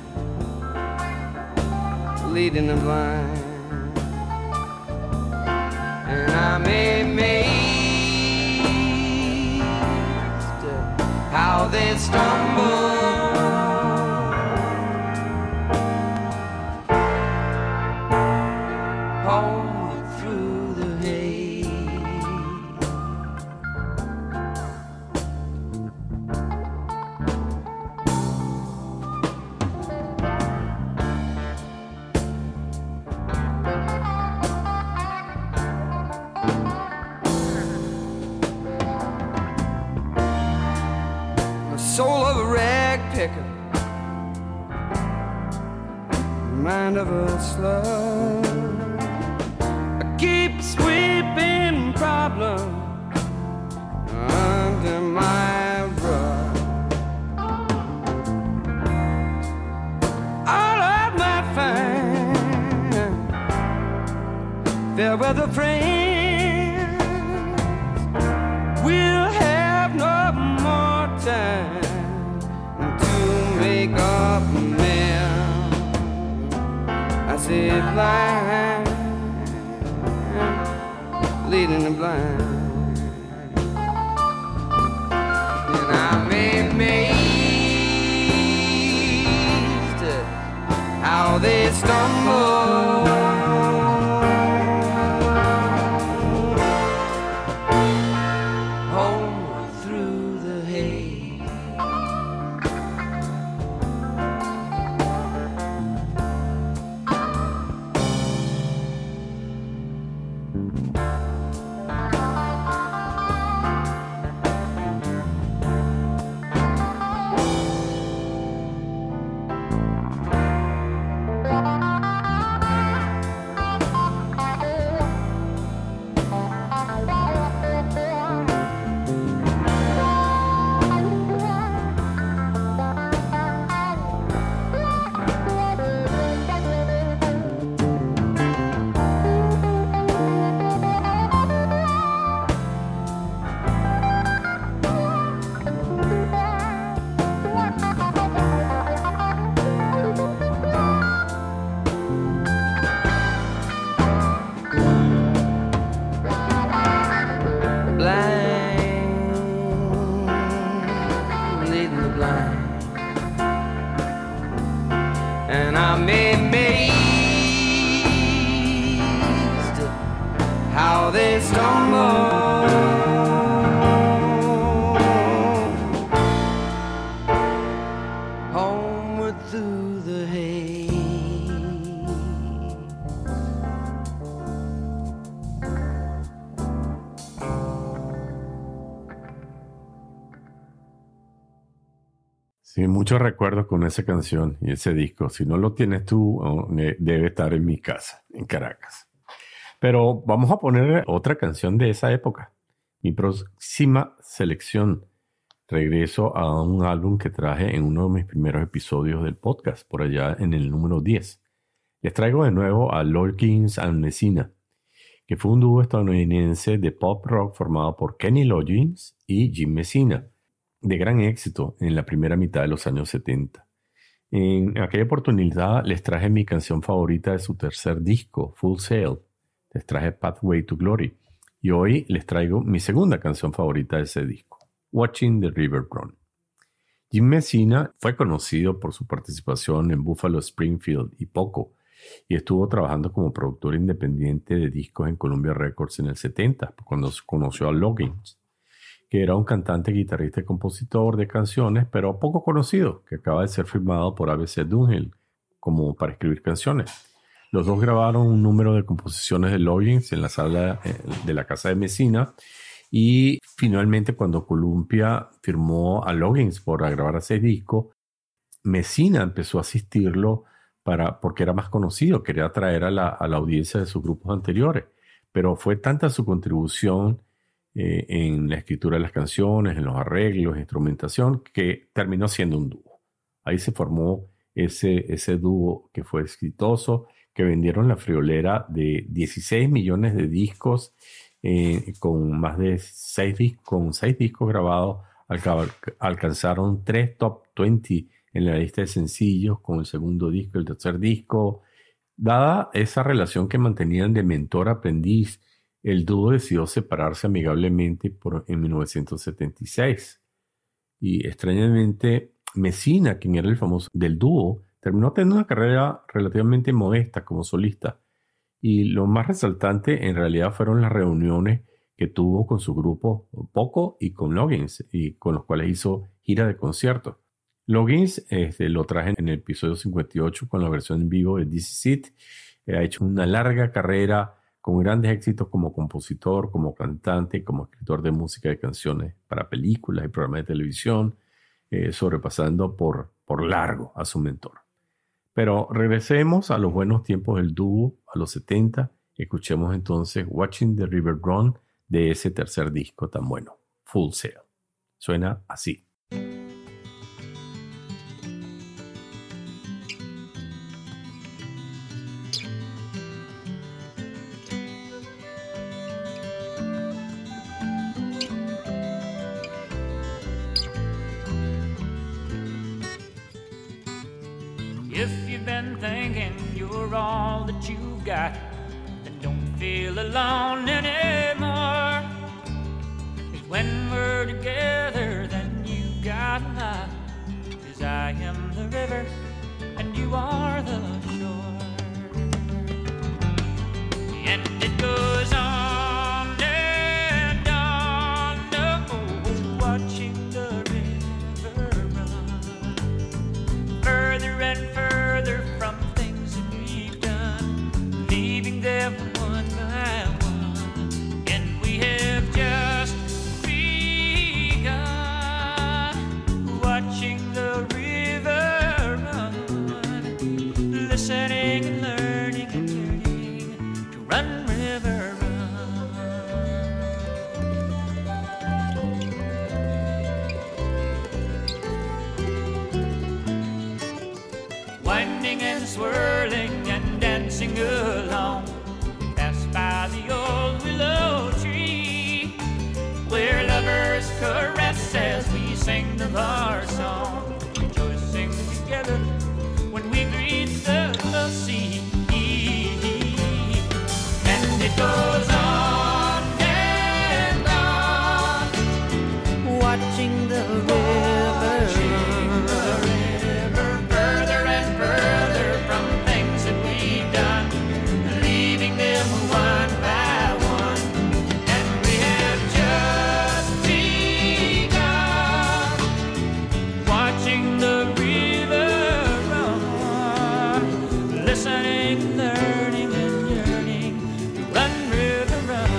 leading the blind, and I'm amazed at how they stumble home through the haze. picking, mind of a slug. I keep sweeping problems under my rug. All of my fine fair weather friends will have no more time to make up men. I say blind leading the blind. I'm amazed at how they stumble home through the hay.
Sí, muchos recuerdos con esa canción y ese disco. Si no lo tienes tú, debe estar en mi casa, en Caracas. Pero vamos a poner otra canción de esa época. Mi próxima selección. Regreso a un álbum que traje en uno de mis primeros episodios del podcast, por allá en el número diez. Les traigo de nuevo a Loggins and Messina, que fue un dúo estadounidense de pop rock formado por Kenny Loggins y Jim Messina, de gran éxito en la primera mitad de los años setenta. En aquella oportunidad les traje mi canción favorita de su tercer disco, Full Sail. Les traje Pathway to Glory. Y hoy les traigo mi segunda canción favorita de ese disco, Watching the River Run. Jim Messina fue conocido por su participación en Buffalo Springfield y Poco, y estuvo trabajando como productor independiente de discos en Columbia Records en el setenta, cuando conoció a Loggins, que era un cantante, guitarrista y compositor de canciones, pero poco conocido, que acaba de ser firmado por A B C Dunhill como para escribir canciones. Los dos grabaron un número de composiciones de Loggins en la sala de la casa de Messina, y finalmente cuando Columbia firmó a Loggins por grabar ese disco, Messina empezó a asistirlo para, porque era más conocido, quería atraer a la, a la audiencia de sus grupos anteriores, pero fue tanta su contribución eh, en la escritura de las canciones, en los arreglos, instrumentación, que terminó siendo un dúo. Ahí se formó ese, ese dúo que fue exitoso, que vendieron la friolera de dieciséis millones de discos, eh, con más de seis, con seis discos grabados, alca- alcanzaron tres top veinte en la lista de sencillos, con el segundo disco, el tercer disco. Dada esa relación que mantenían de mentor-aprendiz, el dúo decidió separarse amigablemente por, en mil novecientos setenta y seis. Y extrañamente, Messina, quien era el famoso del dúo, terminó teniendo una carrera relativamente modesta como solista. Y lo más resaltante en realidad fueron las reuniones que tuvo con su grupo Poco y con Loggins, y con los cuales hizo gira de conciertos. Loggins este, lo traje en el episodio cincuenta y ocho con la versión en vivo de This Is It. Eh, ha hecho una larga carrera con grandes éxitos como compositor, como cantante, como escritor de música de canciones para películas y programas de televisión. eh, sobrepasando por, por largo a su mentor. Pero regresemos a los buenos tiempos del dúo, a los setenta. Escuchemos entonces Watching the River Run de ese tercer disco tan bueno, Full Sail. Suena así.
If you've been thinking you're all that you've got, then don't feel alone anymore. 'Cause when we're together, then you got a lot. 'Cause I am the river and you are the shore. And it goes on and on, oh, watching the river run further and further from things that we've done, leaving them one by one. And we have just begun, watching the river run, listening and learning and yearning to run, river, winding and swirling and dancing along, pass by the old willow tree, where lovers caress as we sing of our song, rejoicing together when we greet the, the sea. And it goes on and on, watching the river run, further and further from things that we've done, leaving them one by one. And we have just begun, watching the river run, listening, learning and yearning to run, river, run.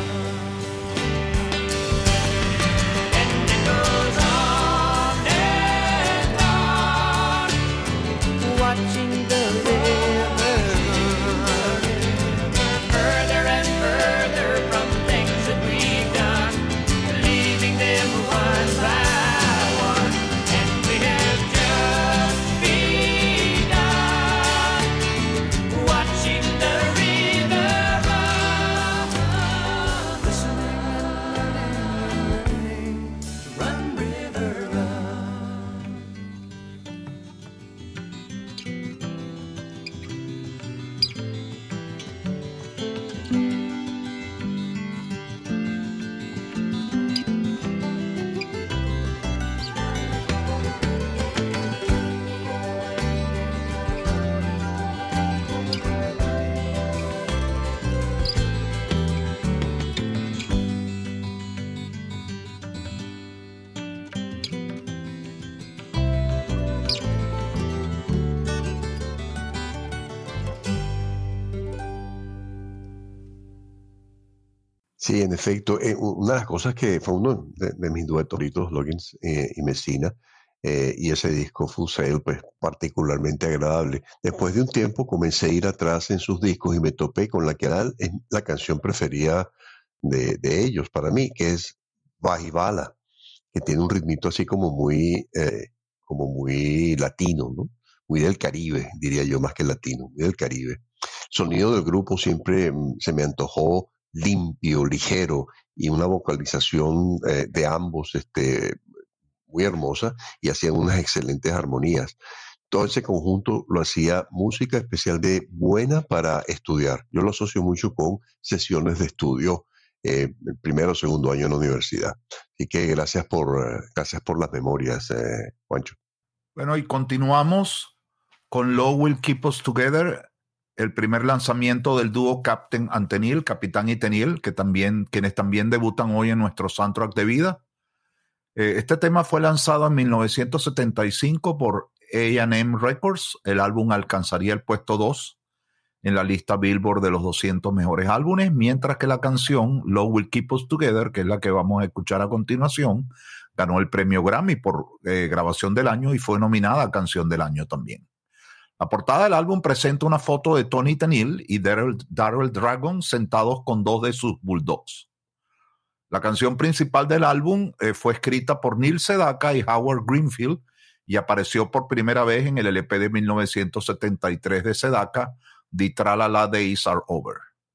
And it goes on and on, watching the river run, further and further from things that we've done, leaving them one by one. And we have just begun, watching the river run, listening and learning to run, river, run.
Sí, en efecto, eh, una de las cosas que fue uno de, de mis duetos favoritos, Loggins eh, y Messina, eh, y ese disco Full Sail, pues particularmente agradable. Después de un tiempo comencé a ir atrás en sus discos y me topé con la que era es la canción preferida de, de ellos para mí, que es Bajibala, que tiene un ritmito así como muy, eh, como muy latino, ¿no? Muy del Caribe, diría yo, más que latino, muy del Caribe. El sonido del grupo siempre mm, se me antojó limpio, ligero, y una vocalización eh, de ambos este, muy hermosa, y hacían unas excelentes armonías. Todo ese conjunto lo hacía música especial de buena para estudiar. Yo lo asocio mucho con sesiones de estudio, eh, el primero o segundo año en la universidad. Así que gracias por, eh, gracias por las memorias, eh, Juancho.
Bueno, y continuamos con Love Will Keep Us Together, el primer lanzamiento del dúo Captain and Tennille, Capitán y Tennille, que también, quienes también debutan hoy en nuestro soundtrack de vida. Eh, este tema fue lanzado en mil novecientos setenta y cinco por A and M Records. El álbum alcanzaría el puesto dos en la lista Billboard de los doscientos mejores álbumes, mientras que la canción Love Will Keep Us Together, que es la que vamos a escuchar a continuación, ganó el premio Grammy por eh, grabación del año y fue nominada a Canción del Año también. La portada del álbum presenta una foto de Tony Tennille y Daryl, Daryl Dragon sentados con dos de sus bulldogs. La canción principal del álbum eh, fue escrita por Neil Sedaka y Howard Greenfield y apareció por primera vez en el L P de mil novecientos setenta y tres de Sedaka, The Tra-La-La Days Are Over.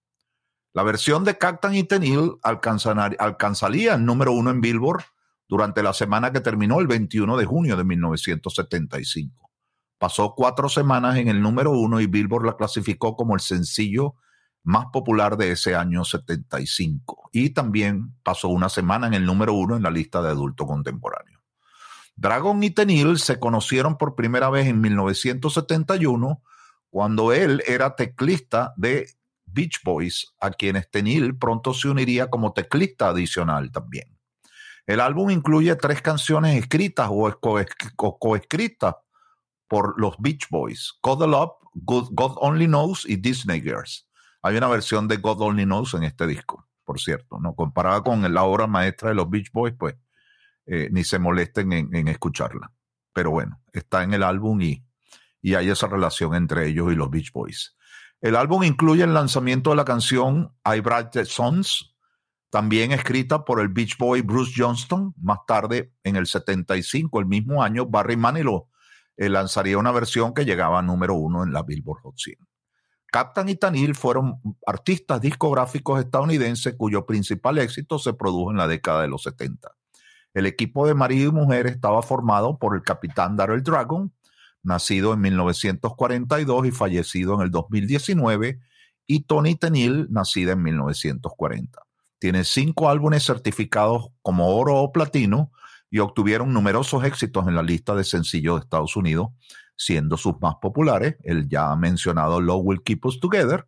La versión de Captain y Tennille alcanzaría el número uno en Billboard durante la semana que terminó el veintiuno de junio de mil novecientos setenta y cinco. Pasó cuatro semanas en el número uno y Billboard la clasificó como el sencillo más popular de ese año setenta y cinco. Y también pasó una semana en el número uno en la lista de adulto contemporáneo. Dragon y Tennille se conocieron por primera vez en mil novecientos setenta y uno cuando él era teclista de Beach Boys, a quienes Tennille pronto se uniría como teclista adicional también. El álbum incluye tres canciones escritas o, co o coescritas por los Beach Boys: Cuddle Up, God, God Only Knows y Disney Girls. Hay una versión de God Only Knows en este disco, por cierto, ¿no? Comparada con la obra maestra de los Beach Boys, pues eh, ni se molesten en, en escucharla. Pero bueno, está en el álbum y y hay esa relación entre ellos y los Beach Boys. El álbum incluye el lanzamiento de la canción I Brought the Sons, también escrita por el Beach Boy Bruce Johnston. Más tarde, en el setenta y cinco, el mismo año, Barry Manilow eh, lanzaría una versión que llegaba a número uno en la Billboard Hot cien. Captain y Tennille fueron artistas discográficos estadounidenses cuyo principal éxito se produjo en la década de los setenta. El equipo de marido y mujer estaba formado por el capitán Daryl Dragon, nacido en mil novecientos cuarenta y dos y fallecido en el dos mil diecinueve, y Tony Tennille, nacida en mil novecientos cuarenta. Tiene cinco álbumes certificados como oro o platino y obtuvieron numerosos éxitos en la lista de sencillos de Estados Unidos, siendo sus más populares el ya mencionado Love Will Keep Us Together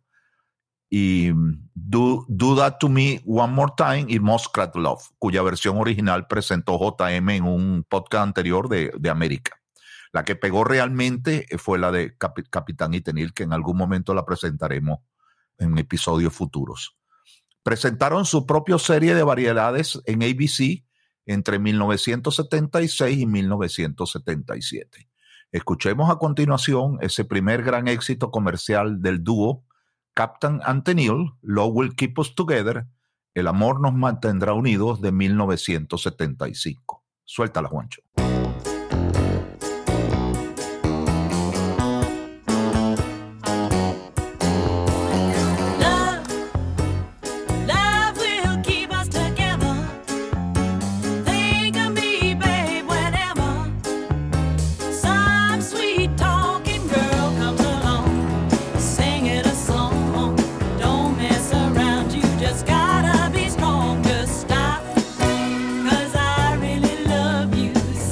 y Do, Do That To Me One More Time y Muskrat Love, cuya versión original presentó J M en un podcast anterior de, de América. La que pegó realmente fue la de Cap Capitán y Tennille, que en algún momento la presentaremos en episodios futuros. Presentaron su propia serie de variedades en A B C entre mil novecientos setenta y seis y mil novecientos setenta y siete. Escuchemos a continuación ese primer gran éxito comercial del dúo Captain and Tennille, Love Will Keep Us Together, El amor nos mantendrá unidos, de mil novecientos setenta y cinco. Suéltala, Juancho.
Just gotta be strong, just stop, 'cause I really love you.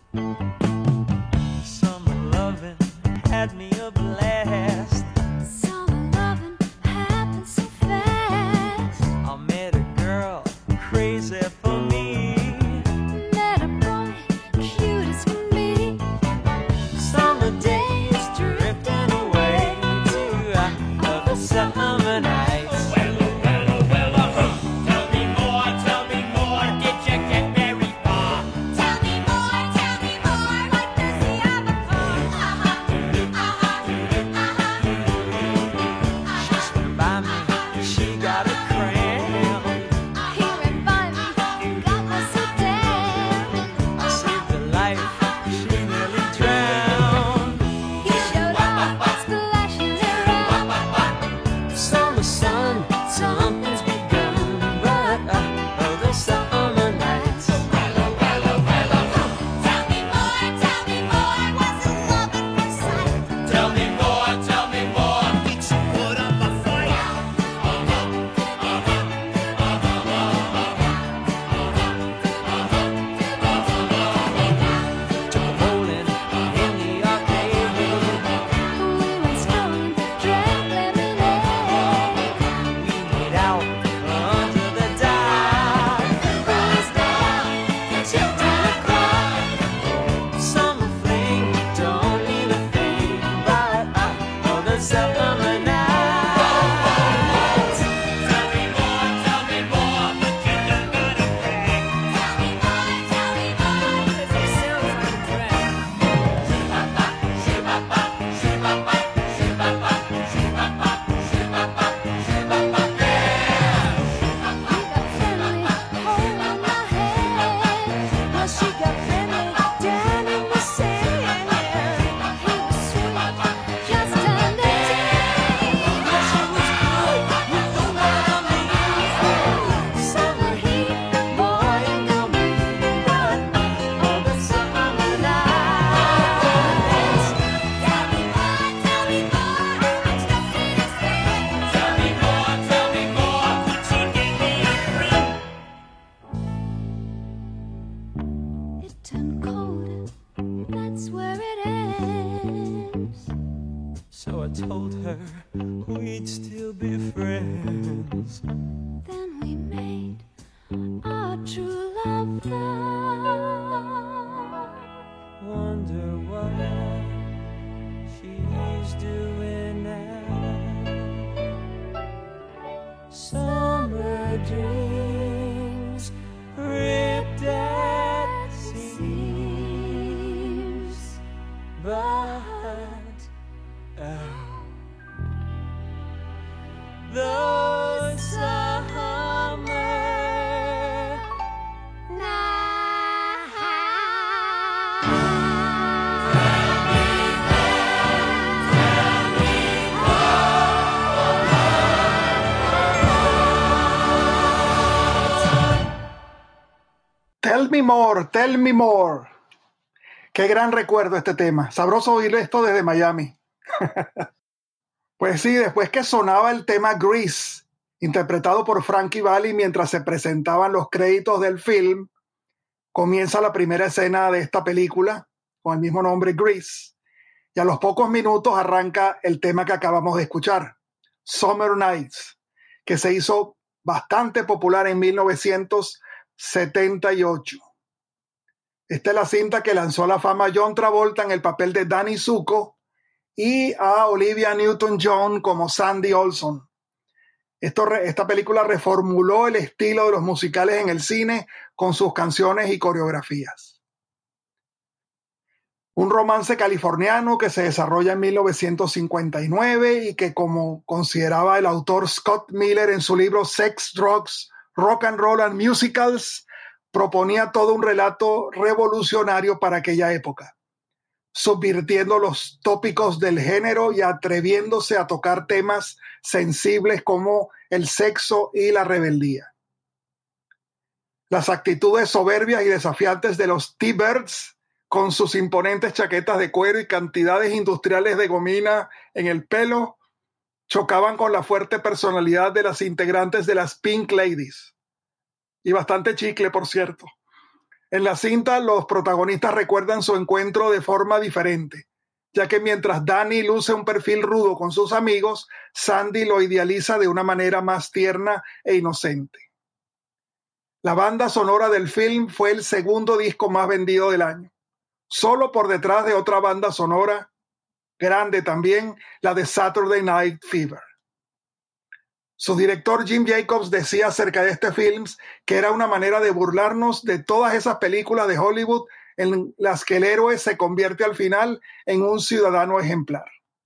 Summer loving had me a blast.
Summer loving happened so fast.
I met a girl crazy for me.
Met a boy cute as can be.
Summer days drifting away to uh, other summer nights. So I told her we'd still be friends.
Then we made our true love vow.
Wonder what she's doing now. Summer dreams ripped at seams, but oh, the summer
Tell me more, tell me more. Qué gran recuerdo este tema. Sabroso oír esto desde Miami. Pues sí, después que sonaba el tema Grease, interpretado por Frankie Valli mientras se presentaban los créditos del film, comienza la primera escena de esta película con el mismo nombre, Grease, y a los pocos minutos arranca el tema que acabamos de escuchar, Summer Nights, que se hizo bastante popular en mil novecientos setenta y ocho. Esta es la cinta que lanzó a la fama a John Travolta en el papel de Danny Zuko y a Olivia Newton-John como Sandy Olson. Esto, esta película reformuló el estilo de los musicales en el cine con sus canciones y coreografías. Un romance californiano que se desarrolla en mil novecientos cincuenta y nueve y que, como consideraba el autor Scott Miller en su libro Sex, Drugs, Rock and Roll and Musicals, proponía todo un relato revolucionario para aquella época, subvirtiendo los tópicos del género y atreviéndose a tocar temas sensibles como el sexo y la rebeldía. Las actitudes soberbias y desafiantes de los T-Birds, con sus imponentes chaquetas de cuero y cantidades industriales de gomina en el pelo, chocaban con la fuerte personalidad de las integrantes de las Pink Ladies. Y bastante chicle, por cierto. En la cinta, los protagonistas recuerdan su encuentro de forma diferente, ya que mientras Danny luce un perfil rudo con sus amigos, Sandy lo idealiza de una manera más tierna e inocente. La banda sonora del film fue el segundo disco más vendido del año, solo por detrás de otra banda sonora grande también, la de Saturday Night Fever. Su director Jim Jacobs decía acerca de este film que era una manera de burlarnos de todas esas películas de Hollywood en las que el héroe se convierte al final en un ciudadano ejemplar.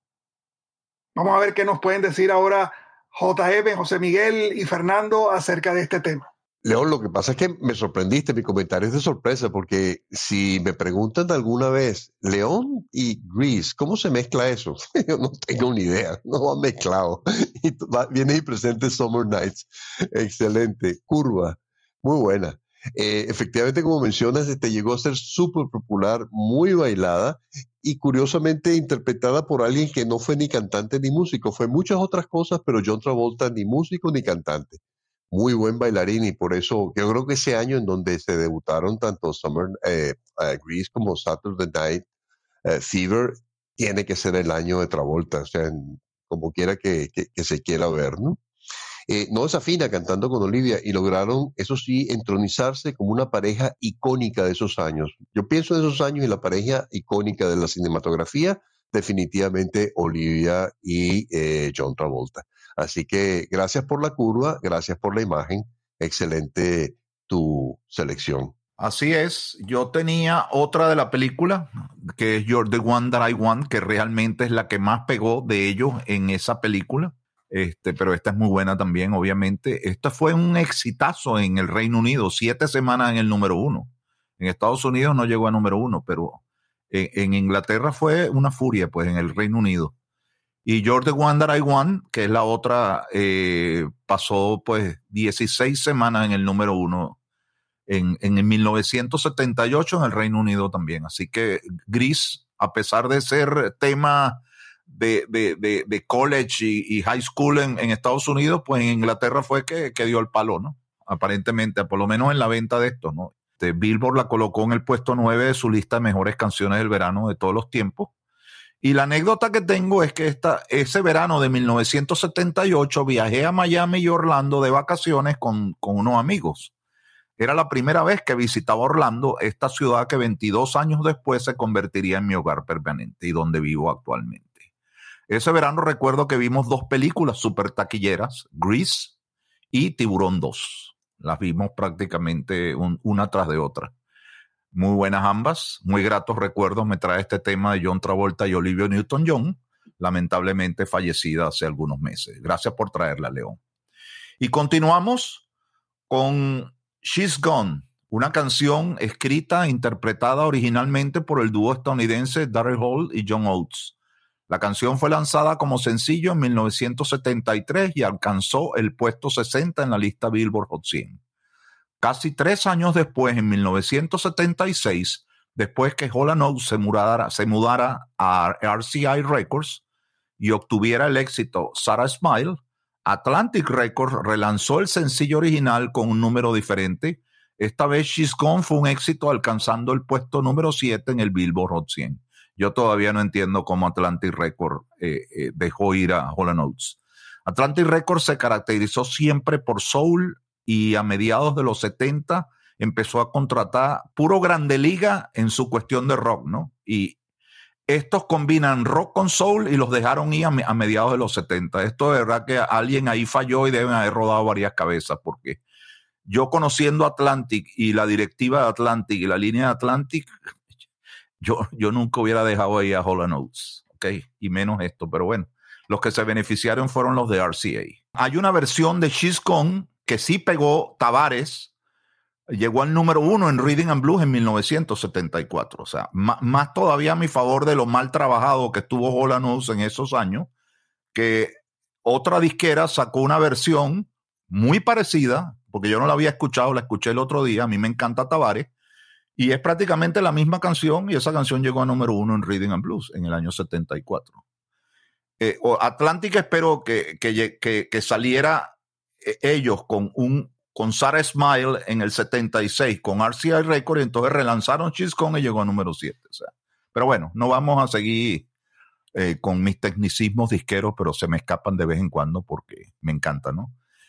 Vamos a ver qué nos pueden decir ahora J M, José Miguel y Fernando acerca de este tema.
León, lo que pasa es que me sorprendiste, mi comentario es de sorpresa, porque si me preguntan alguna vez, León y Grease, ¿cómo se mezcla eso? Yo no tengo ni idea, no han mezclado. Y va, viene y presente Summer Nights, excelente, curva, muy buena. Eh, efectivamente, como mencionas, este, llegó a ser súper popular, muy bailada y curiosamente interpretada por alguien que no fue ni cantante ni músico, fue muchas otras cosas, pero John Travolta ni músico ni cantante. Muy buen bailarín y por eso yo creo que ese año en donde se debutaron tanto Summer eh, uh, Grease como Saturday Night uh, Fever tiene que ser el año de Travolta, o sea, en, como quiera que, que, que se quiera ver, ¿no? Eh, no desafina cantando con Olivia y lograron, eso sí, entronizarse como una pareja icónica de esos años. Yo pienso en esos años y la pareja icónica de la cinematografía, definitivamente Olivia y eh, John Travolta. Así que gracias por la curva, gracias por la imagen, excelente tu selección.
Así es, yo tenía otra de la película, que es You're the One That I Want, que realmente es la que más pegó de ellos en esa película, este, pero esta es muy buena también, obviamente. Esta fue un exitazo en el Reino Unido, siete semanas en el número uno. En Estados Unidos no llegó a número uno, pero en, en Inglaterra fue una furia, pues, en el Reino Unido. Y You're the One That I Want, que es la otra, eh, pasó pues dieciséis semanas en el número uno en, en mil novecientos setenta y ocho en el Reino Unido también. Así que Grease, a pesar de ser tema de, de, de, de college y, y high school en, en Estados Unidos, pues en Inglaterra fue que, que dio el palo, ¿no? Aparentemente, por lo menos en la venta de esto, ¿no? Este, Billboard la colocó en el puesto nueve de su lista de mejores canciones del verano de todos los tiempos. Y la anécdota que tengo es que esta, ese verano de mil novecientos setenta y ocho viajé a Miami y Orlando de vacaciones con, con unos amigos. Era la primera vez que visitaba Orlando, esta ciudad que veintidós años después se convertiría en mi hogar permanente y donde vivo actualmente. Ese verano recuerdo que vimos dos películas súper taquilleras, Grease y Tiburón dos. Las vimos prácticamente un, una tras de otra. Muy buenas ambas, muy gratos recuerdos me trae este tema de John Travolta y Olivia Newton-John, lamentablemente fallecida hace algunos meses. Gracias por traerla, León. Y continuamos con She's Gone, una canción escrita e interpretada originalmente por el dúo estadounidense Daryl Hall y John Oates. La canción fue lanzada como sencillo en mil novecientos setenta y tres y alcanzó el puesto sesenta en la lista Billboard Hot cien. Casi tres años después, en mil novecientos setenta y seis, después que Hall and Oates se mudara, se mudara a R C I Records y obtuviera el éxito Sarah Smile, Atlantic Records relanzó el sencillo original con un número diferente. Esta vez She's Gone fue un éxito, alcanzando el puesto número siete en el Billboard Hot cien. Yo todavía no entiendo cómo Atlantic Records eh, eh, dejó ir a Hall and Oates. Atlantic Records se caracterizó siempre por soul, y a mediados de los setenta empezó a contratar puro grande liga en su cuestión de rock, ¿no? Y estos combinan rock con soul y los dejaron ir a, a mediados de los setenta. Esto de verdad que alguien ahí falló y deben haber rodado varias cabezas, porque yo conociendo Atlantic y la directiva de Atlantic y la línea de Atlantic, yo, yo nunca hubiera dejado ahí a Hall and Oates, ¿ok? Y menos esto, pero bueno, los que se beneficiaron fueron los de R C A. Hay una versión de She's Gone que sí pegó Tavares, llegó al número uno en Rhythm and Blues en mil novecientos setenta y cuatro. O sea, más, más todavía a mi favor de lo mal trabajado que estuvo Hall and Oates en esos años, que otra disquera sacó una versión muy parecida, porque yo no la había escuchado, la escuché el otro día, a mí me encanta Tavares, y es prácticamente la misma canción, y esa canción llegó a número uno en Rhythm and Blues en el año setenta y cuatro. Eh, Atlantic espero que, que, que, que saliera ellos con un con Sarah Smile en el setenta y seis con R C A Records, y entonces relanzaron She's Gone y llegó a número siete. O sea, pero bueno, no vamos a seguir eh, con mis tecnicismos disqueros, pero se me escapan de vez en cuando porque me encanta, ¿no?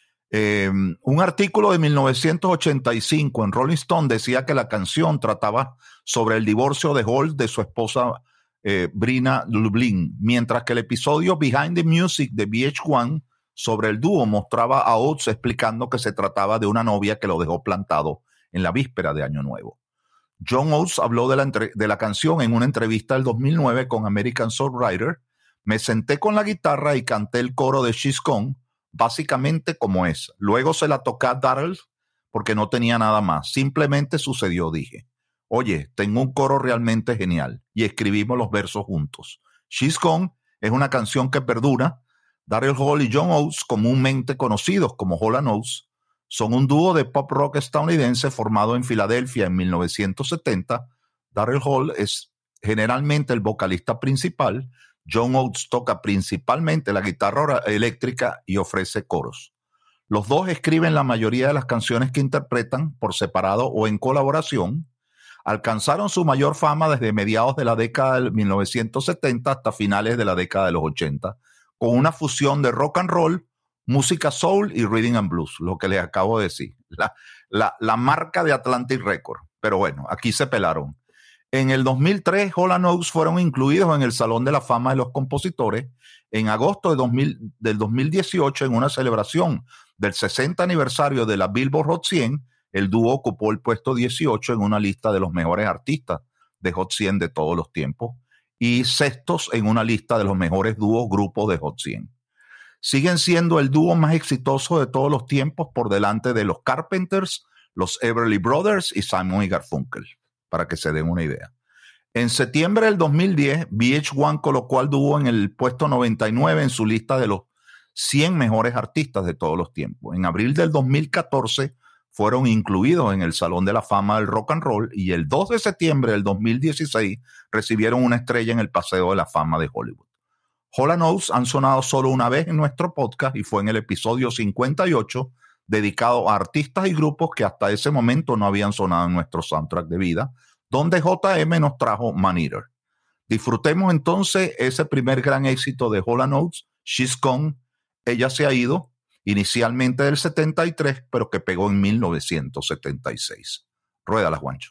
Eh, un artículo de mil novecientos ochenta y cinco en Rolling Stone decía que la canción trataba sobre el divorcio de Hall de su esposa eh, Brina Lublin, mientras que el episodio Behind the Music de V H uno sobre el dúo mostraba a Oates explicando que se trataba de una novia que lo dejó plantado en la víspera de Año Nuevo. John Oates habló de la, entre- de la canción en una entrevista del dos mil nueve con American Songwriter. Me senté con la guitarra y canté el coro de She's Gone, básicamente como es. Luego se la toqué a Darrell porque no tenía nada más. Simplemente sucedió, dije. Oye, tengo un coro realmente genial. Y escribimos los versos juntos. She's Gone es una canción que perdura. Darrell Hall y John Oates, comúnmente conocidos como Hall and Oates, son un dúo de pop rock estadounidense formado en Filadelfia en mil novecientos setenta. Darrell Hall es generalmente el vocalista principal. John Oates toca principalmente la guitarra eléctrica y ofrece coros. Los dos escriben la mayoría de las canciones que interpretan por separado o en colaboración. Alcanzaron su mayor fama desde mediados de la década de mil novecientos setenta hasta finales de la década de los ochenta, con una fusión de rock and roll, música soul y rhythm and blues, lo que les acabo de decir, la, la, la marca de Atlantic Records. Pero bueno, aquí se pelaron. En el dos mil tres, Hall and Oates fueron incluidos en el Salón de la Fama de los Compositores. En agosto de dos mil, del dos mil dieciocho, en una celebración del sesenta aniversario de la Billboard Hot cien, el dúo ocupó el puesto dieciocho en una lista de los mejores artistas de Hot cien de todos los tiempos, y sextos en una lista de los mejores dúos grupos de Hot cien. Siguen siendo el dúo más exitoso de todos los tiempos por delante de los Carpenters, los Everly Brothers y Simon y Garfunkel, para que se den una idea. En septiembre del dos mil diez, V H uno colocó al dúo en el puesto noventa y nueve en su lista de los cien mejores artistas de todos los tiempos. En abril del dos mil catorce fueron incluidos en el Salón de la Fama del Rock and Roll y el dos de septiembre del dos mil dieciséis recibieron una estrella en el Paseo de la Fama de Hollywood. Hall and Oates han sonado solo una vez en nuestro podcast y fue en el episodio cincuenta y ocho, dedicado a artistas y grupos que hasta ese momento no habían sonado en nuestro soundtrack de vida, donde J M nos trajo Man Eater. Disfrutemos entonces ese primer gran éxito de Hall and Oates, She's Gone, Ella se ha ido, inicialmente del setenta y tres, pero que pegó en mil novecientos setenta y seis. Ruédala, Juancho.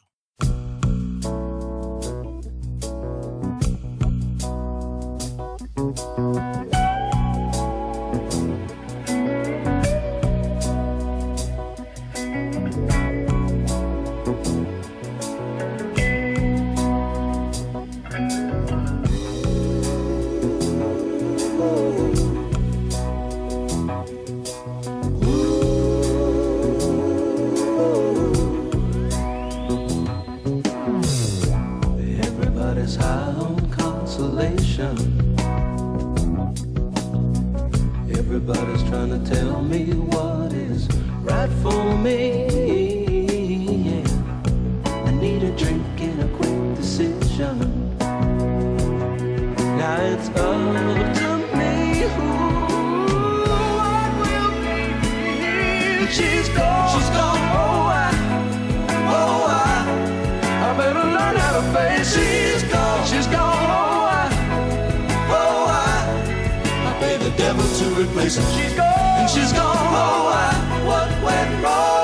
Everybody's trying to tell me what is right for me. Yeah. I need a drink and a quick decision. Now it's up to me. Ooh, what will be? She's gone. She's gone. Oh, I, oh, I, I better learn how to face. She's gone. She's gone. Oh, I, oh, I, I pay the devil to replace her. She's gone. And she's gone. Oh, I, what went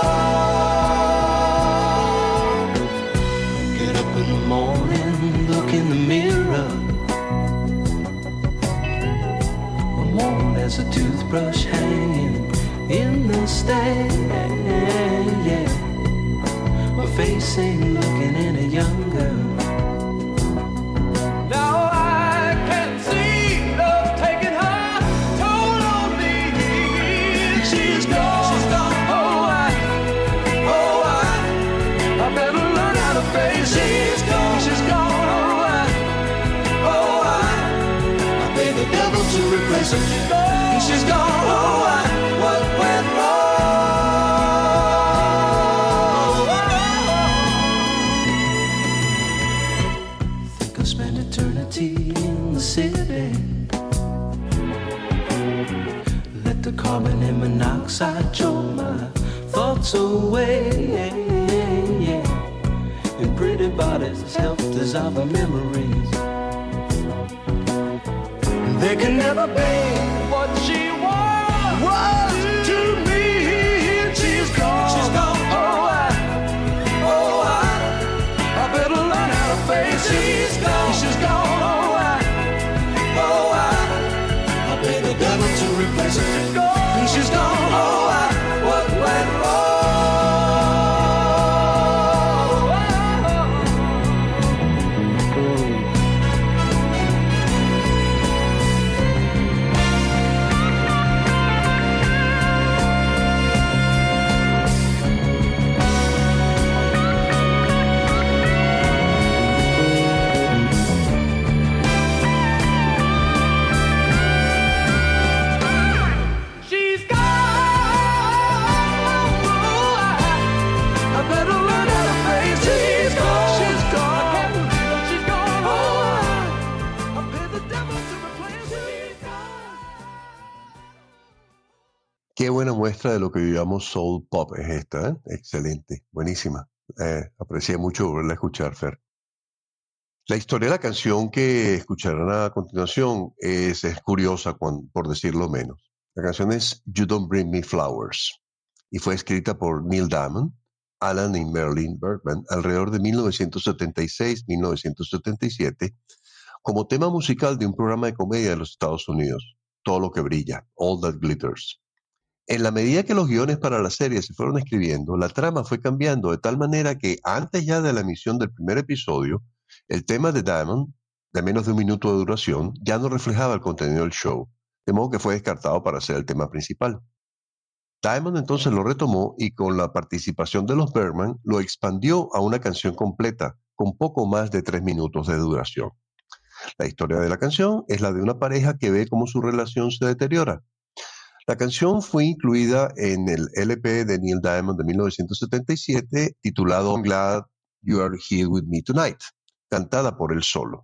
wrong? Get up in the morning, look in the mirror. I'm worn as a toothbrush hanging in the stand. Yeah, my face ain't looking any younger. Now I can see love taking her toll on me. She's gone. She's gone. Oh, I, oh, I, I better learn how to face. She's gone. She's gone. Oh, I, oh, I, I pay the devil to replace her. She's gone. She's gone. Oh, I, what went wrong? Think I'll spend eternity in the city. Let the carbon and monoxide choke my thoughts walks away. And pretty bodies helped dissolve her memories. There can never be what she was, was to me. She's gone. She's gone. Oh, I, oh, I, I better learn how to face it. She's gone. She's gone. Oh, I, oh, I, I pay the devil to replace her. She's gone. She's gone. Oh, I, what went wrong?
Qué buena muestra de lo que llamamos soul pop es esta, ¿eh? Excelente, buenísima. Eh, aprecié mucho volverla a escuchar, Fer. La historia de la canción que escucharán a continuación es, es curiosa, cuando, por decirlo menos. La canción es You Don't Bring Me Flowers y fue escrita por Neil Diamond, Alan y Marilyn Bergman alrededor de mil novecientos setenta y seis a mil novecientos setenta y siete como tema musical de un programa de comedia de los Estados Unidos, Todo lo que brilla, All That Glitters. En la medida que los guiones para la serie se fueron escribiendo, la trama fue cambiando de tal manera que antes ya de la emisión del primer episodio, el tema de Diamond, de menos de un minuto de duración, ya no reflejaba el contenido del show, de modo que fue descartado para ser el tema principal. Diamond entonces lo retomó y con la participación de los Bergman lo expandió a una canción completa, con poco más de tres minutos de duración. La historia de la canción es la de una pareja que ve cómo su relación se deteriora. La canción fue incluida en el L P de Neil Diamond de mil novecientos setenta y siete titulado I'm Glad You Are Here With Me Tonight, cantada por él solo.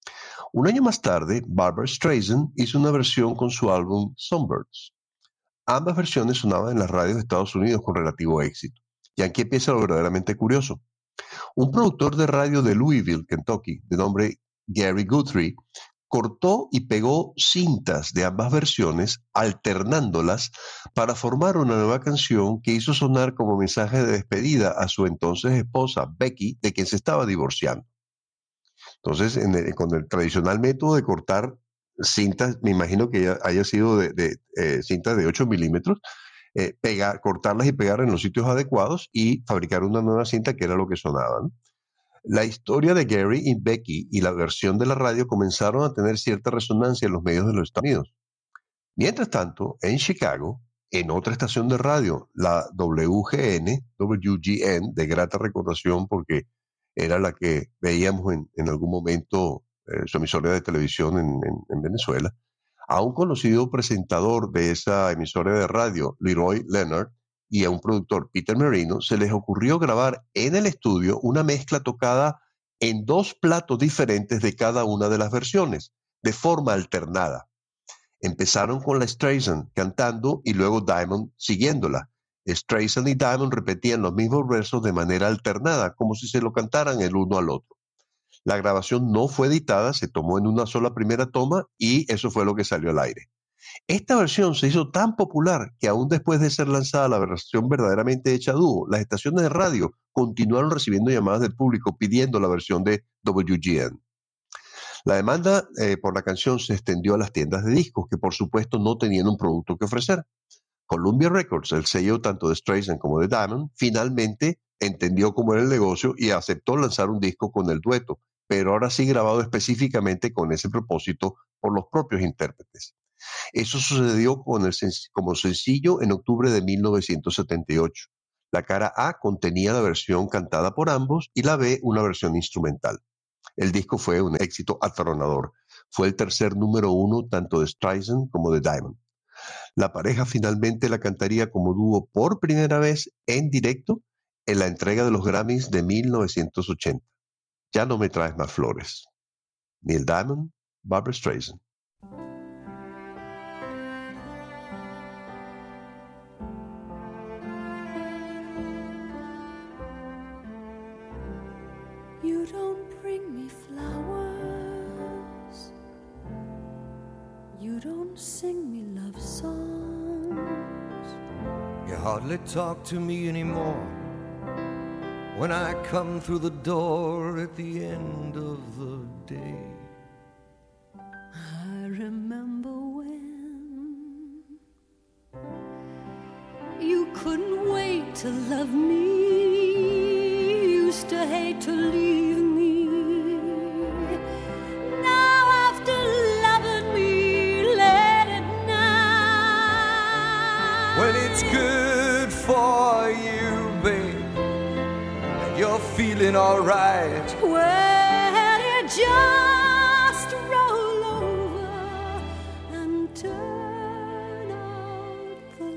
Un año más tarde, Barbra Streisand hizo una versión con su álbum Sunbirds. Ambas versiones sonaban en las radios de Estados Unidos con relativo éxito. Y aquí empieza lo verdaderamente curioso. Un productor de radio de Louisville, Kentucky, de nombre Gary Guthrie, cortó y pegó cintas de ambas versiones, alternándolas para formar una nueva canción que hizo sonar como mensaje de despedida a su entonces esposa, Becky, de quien se estaba divorciando. Entonces, en el, con el tradicional método de cortar cintas, me imagino que haya sido de, de eh, cintas de ocho milímetros, eh, pegar, cortarlas y pegar en los sitios adecuados y fabricar una nueva cinta que era lo que sonaba, ¿no? La historia de Gary y Becky y la versión de la radio comenzaron a tener cierta resonancia en los medios de los Estados Unidos. Mientras tanto, en Chicago, en otra estación de radio, la W G N, W G N, de grata recordación porque era la que veíamos en, en algún momento eh, su emisora de televisión en, en, en Venezuela, a un conocido presentador de esa emisora de radio, Leroy Leonard, y a un productor, Peter Marino, se les ocurrió grabar en el estudio una mezcla tocada en dos platos diferentes de cada una de las versiones, de forma alternada. Empezaron con la Streisand cantando y luego Diamond siguiéndola. Streisand y Diamond repetían los mismos versos de manera alternada, como si se lo cantaran el uno al otro. La grabación no fue editada, se tomó en una sola primera toma y eso fue lo que salió al aire. Esta versión se hizo tan popular que aún después de ser lanzada la versión verdaderamente hecha a dúo, las estaciones de radio continuaron recibiendo llamadas del público pidiendo la versión de W G N. La demanda eh, por la canción se extendió a las tiendas de discos, que por supuesto no tenían un producto que ofrecer. Columbia Records, el sello tanto de Streisand como de Diamond, finalmente entendió cómo era el negocio y aceptó lanzar un disco con el dueto, pero ahora sí grabado específicamente con ese propósito por los propios intérpretes. Eso sucedió con el sen- como sencillo en octubre de mil novecientos setenta y ocho. La cara A contenía la versión cantada por ambos y la B una versión instrumental. El disco fue un éxito atronador. Fue el tercer número uno tanto de Streisand como de Diamond. La pareja finalmente la cantaría como dúo por primera vez en directo en la entrega de los Grammys de mil novecientos ochenta. Ya no me traes más flores. Neil Diamond, Barbra Streisand.
don't bring me flowers. You don't sing me love songs.
You hardly talk to me anymore when I come through the door at the end of the day.
I remember when you couldn't wait to love me, used to hate to leave me. Now after loving me late at night,
When it's good for you, babe, and you're feeling alright,
when it just roll over and turn out the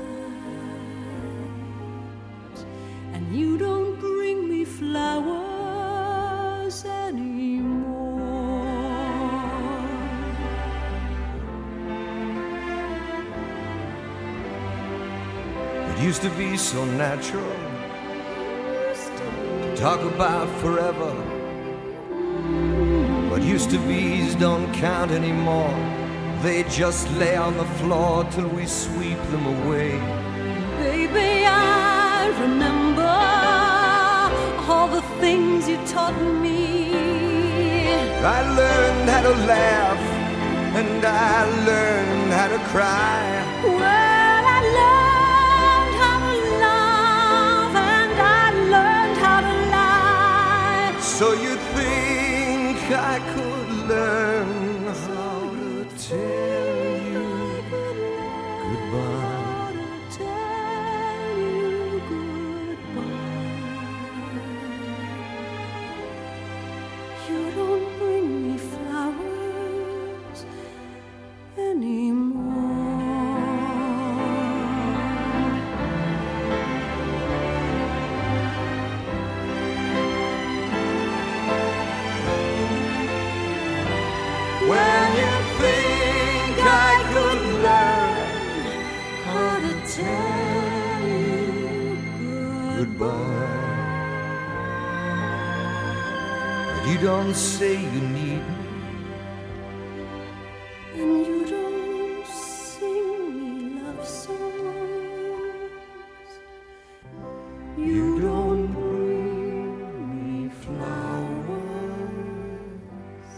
lights, and you don't bring me flowers anymore.
it used to be so natural to talk about forever. What used to be's don't count anymore. They just lay on the floor till we sweep them away.
Baby, I remember all the things you taught me.
I learned how to laugh and I learned how to cry.
Well, I learned how to love and I learned how to lie.
So you think I could learn how to tell you goodbye?
How to tell you goodbye. You don't bring me flowers anymore.
When you think I could learn
How to tell you
goodbye, but you don't say you need me.
and you don't sing me love songs. You don't bring me flowers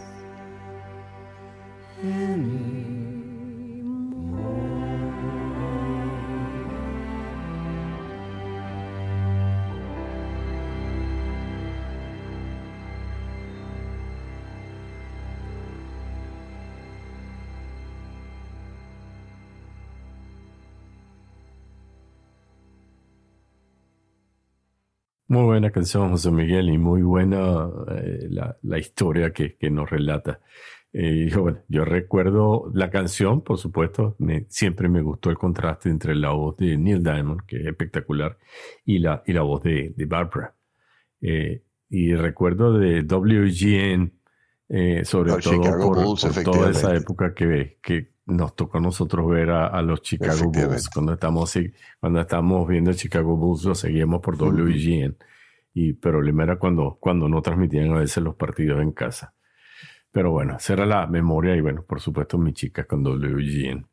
Muy buena canción, José Miguel, y muy buena eh, la, la historia que, que nos relata. Eh, yo, bueno, yo recuerdo la canción, por supuesto, me, siempre me gustó el contraste entre la voz de Neil Diamond, que es espectacular, y la, y la voz de, de Barbara. Eh, y recuerdo de W G N, eh, sobre
Los
todo
Chicago
por,
Bulls,
por toda
efectivamente.
esa época que, que nos tocó a nosotros ver a, a los Chicago
Efectivamente.
Bulls. Cuando estamos, cuando estamos viendo Chicago Bulls, lo seguíamos por W G N. Y el problema era cuando, cuando no transmitían a veces los partidos en casa. Pero bueno, esa era la memoria y bueno, por supuesto mis chicas con W G N.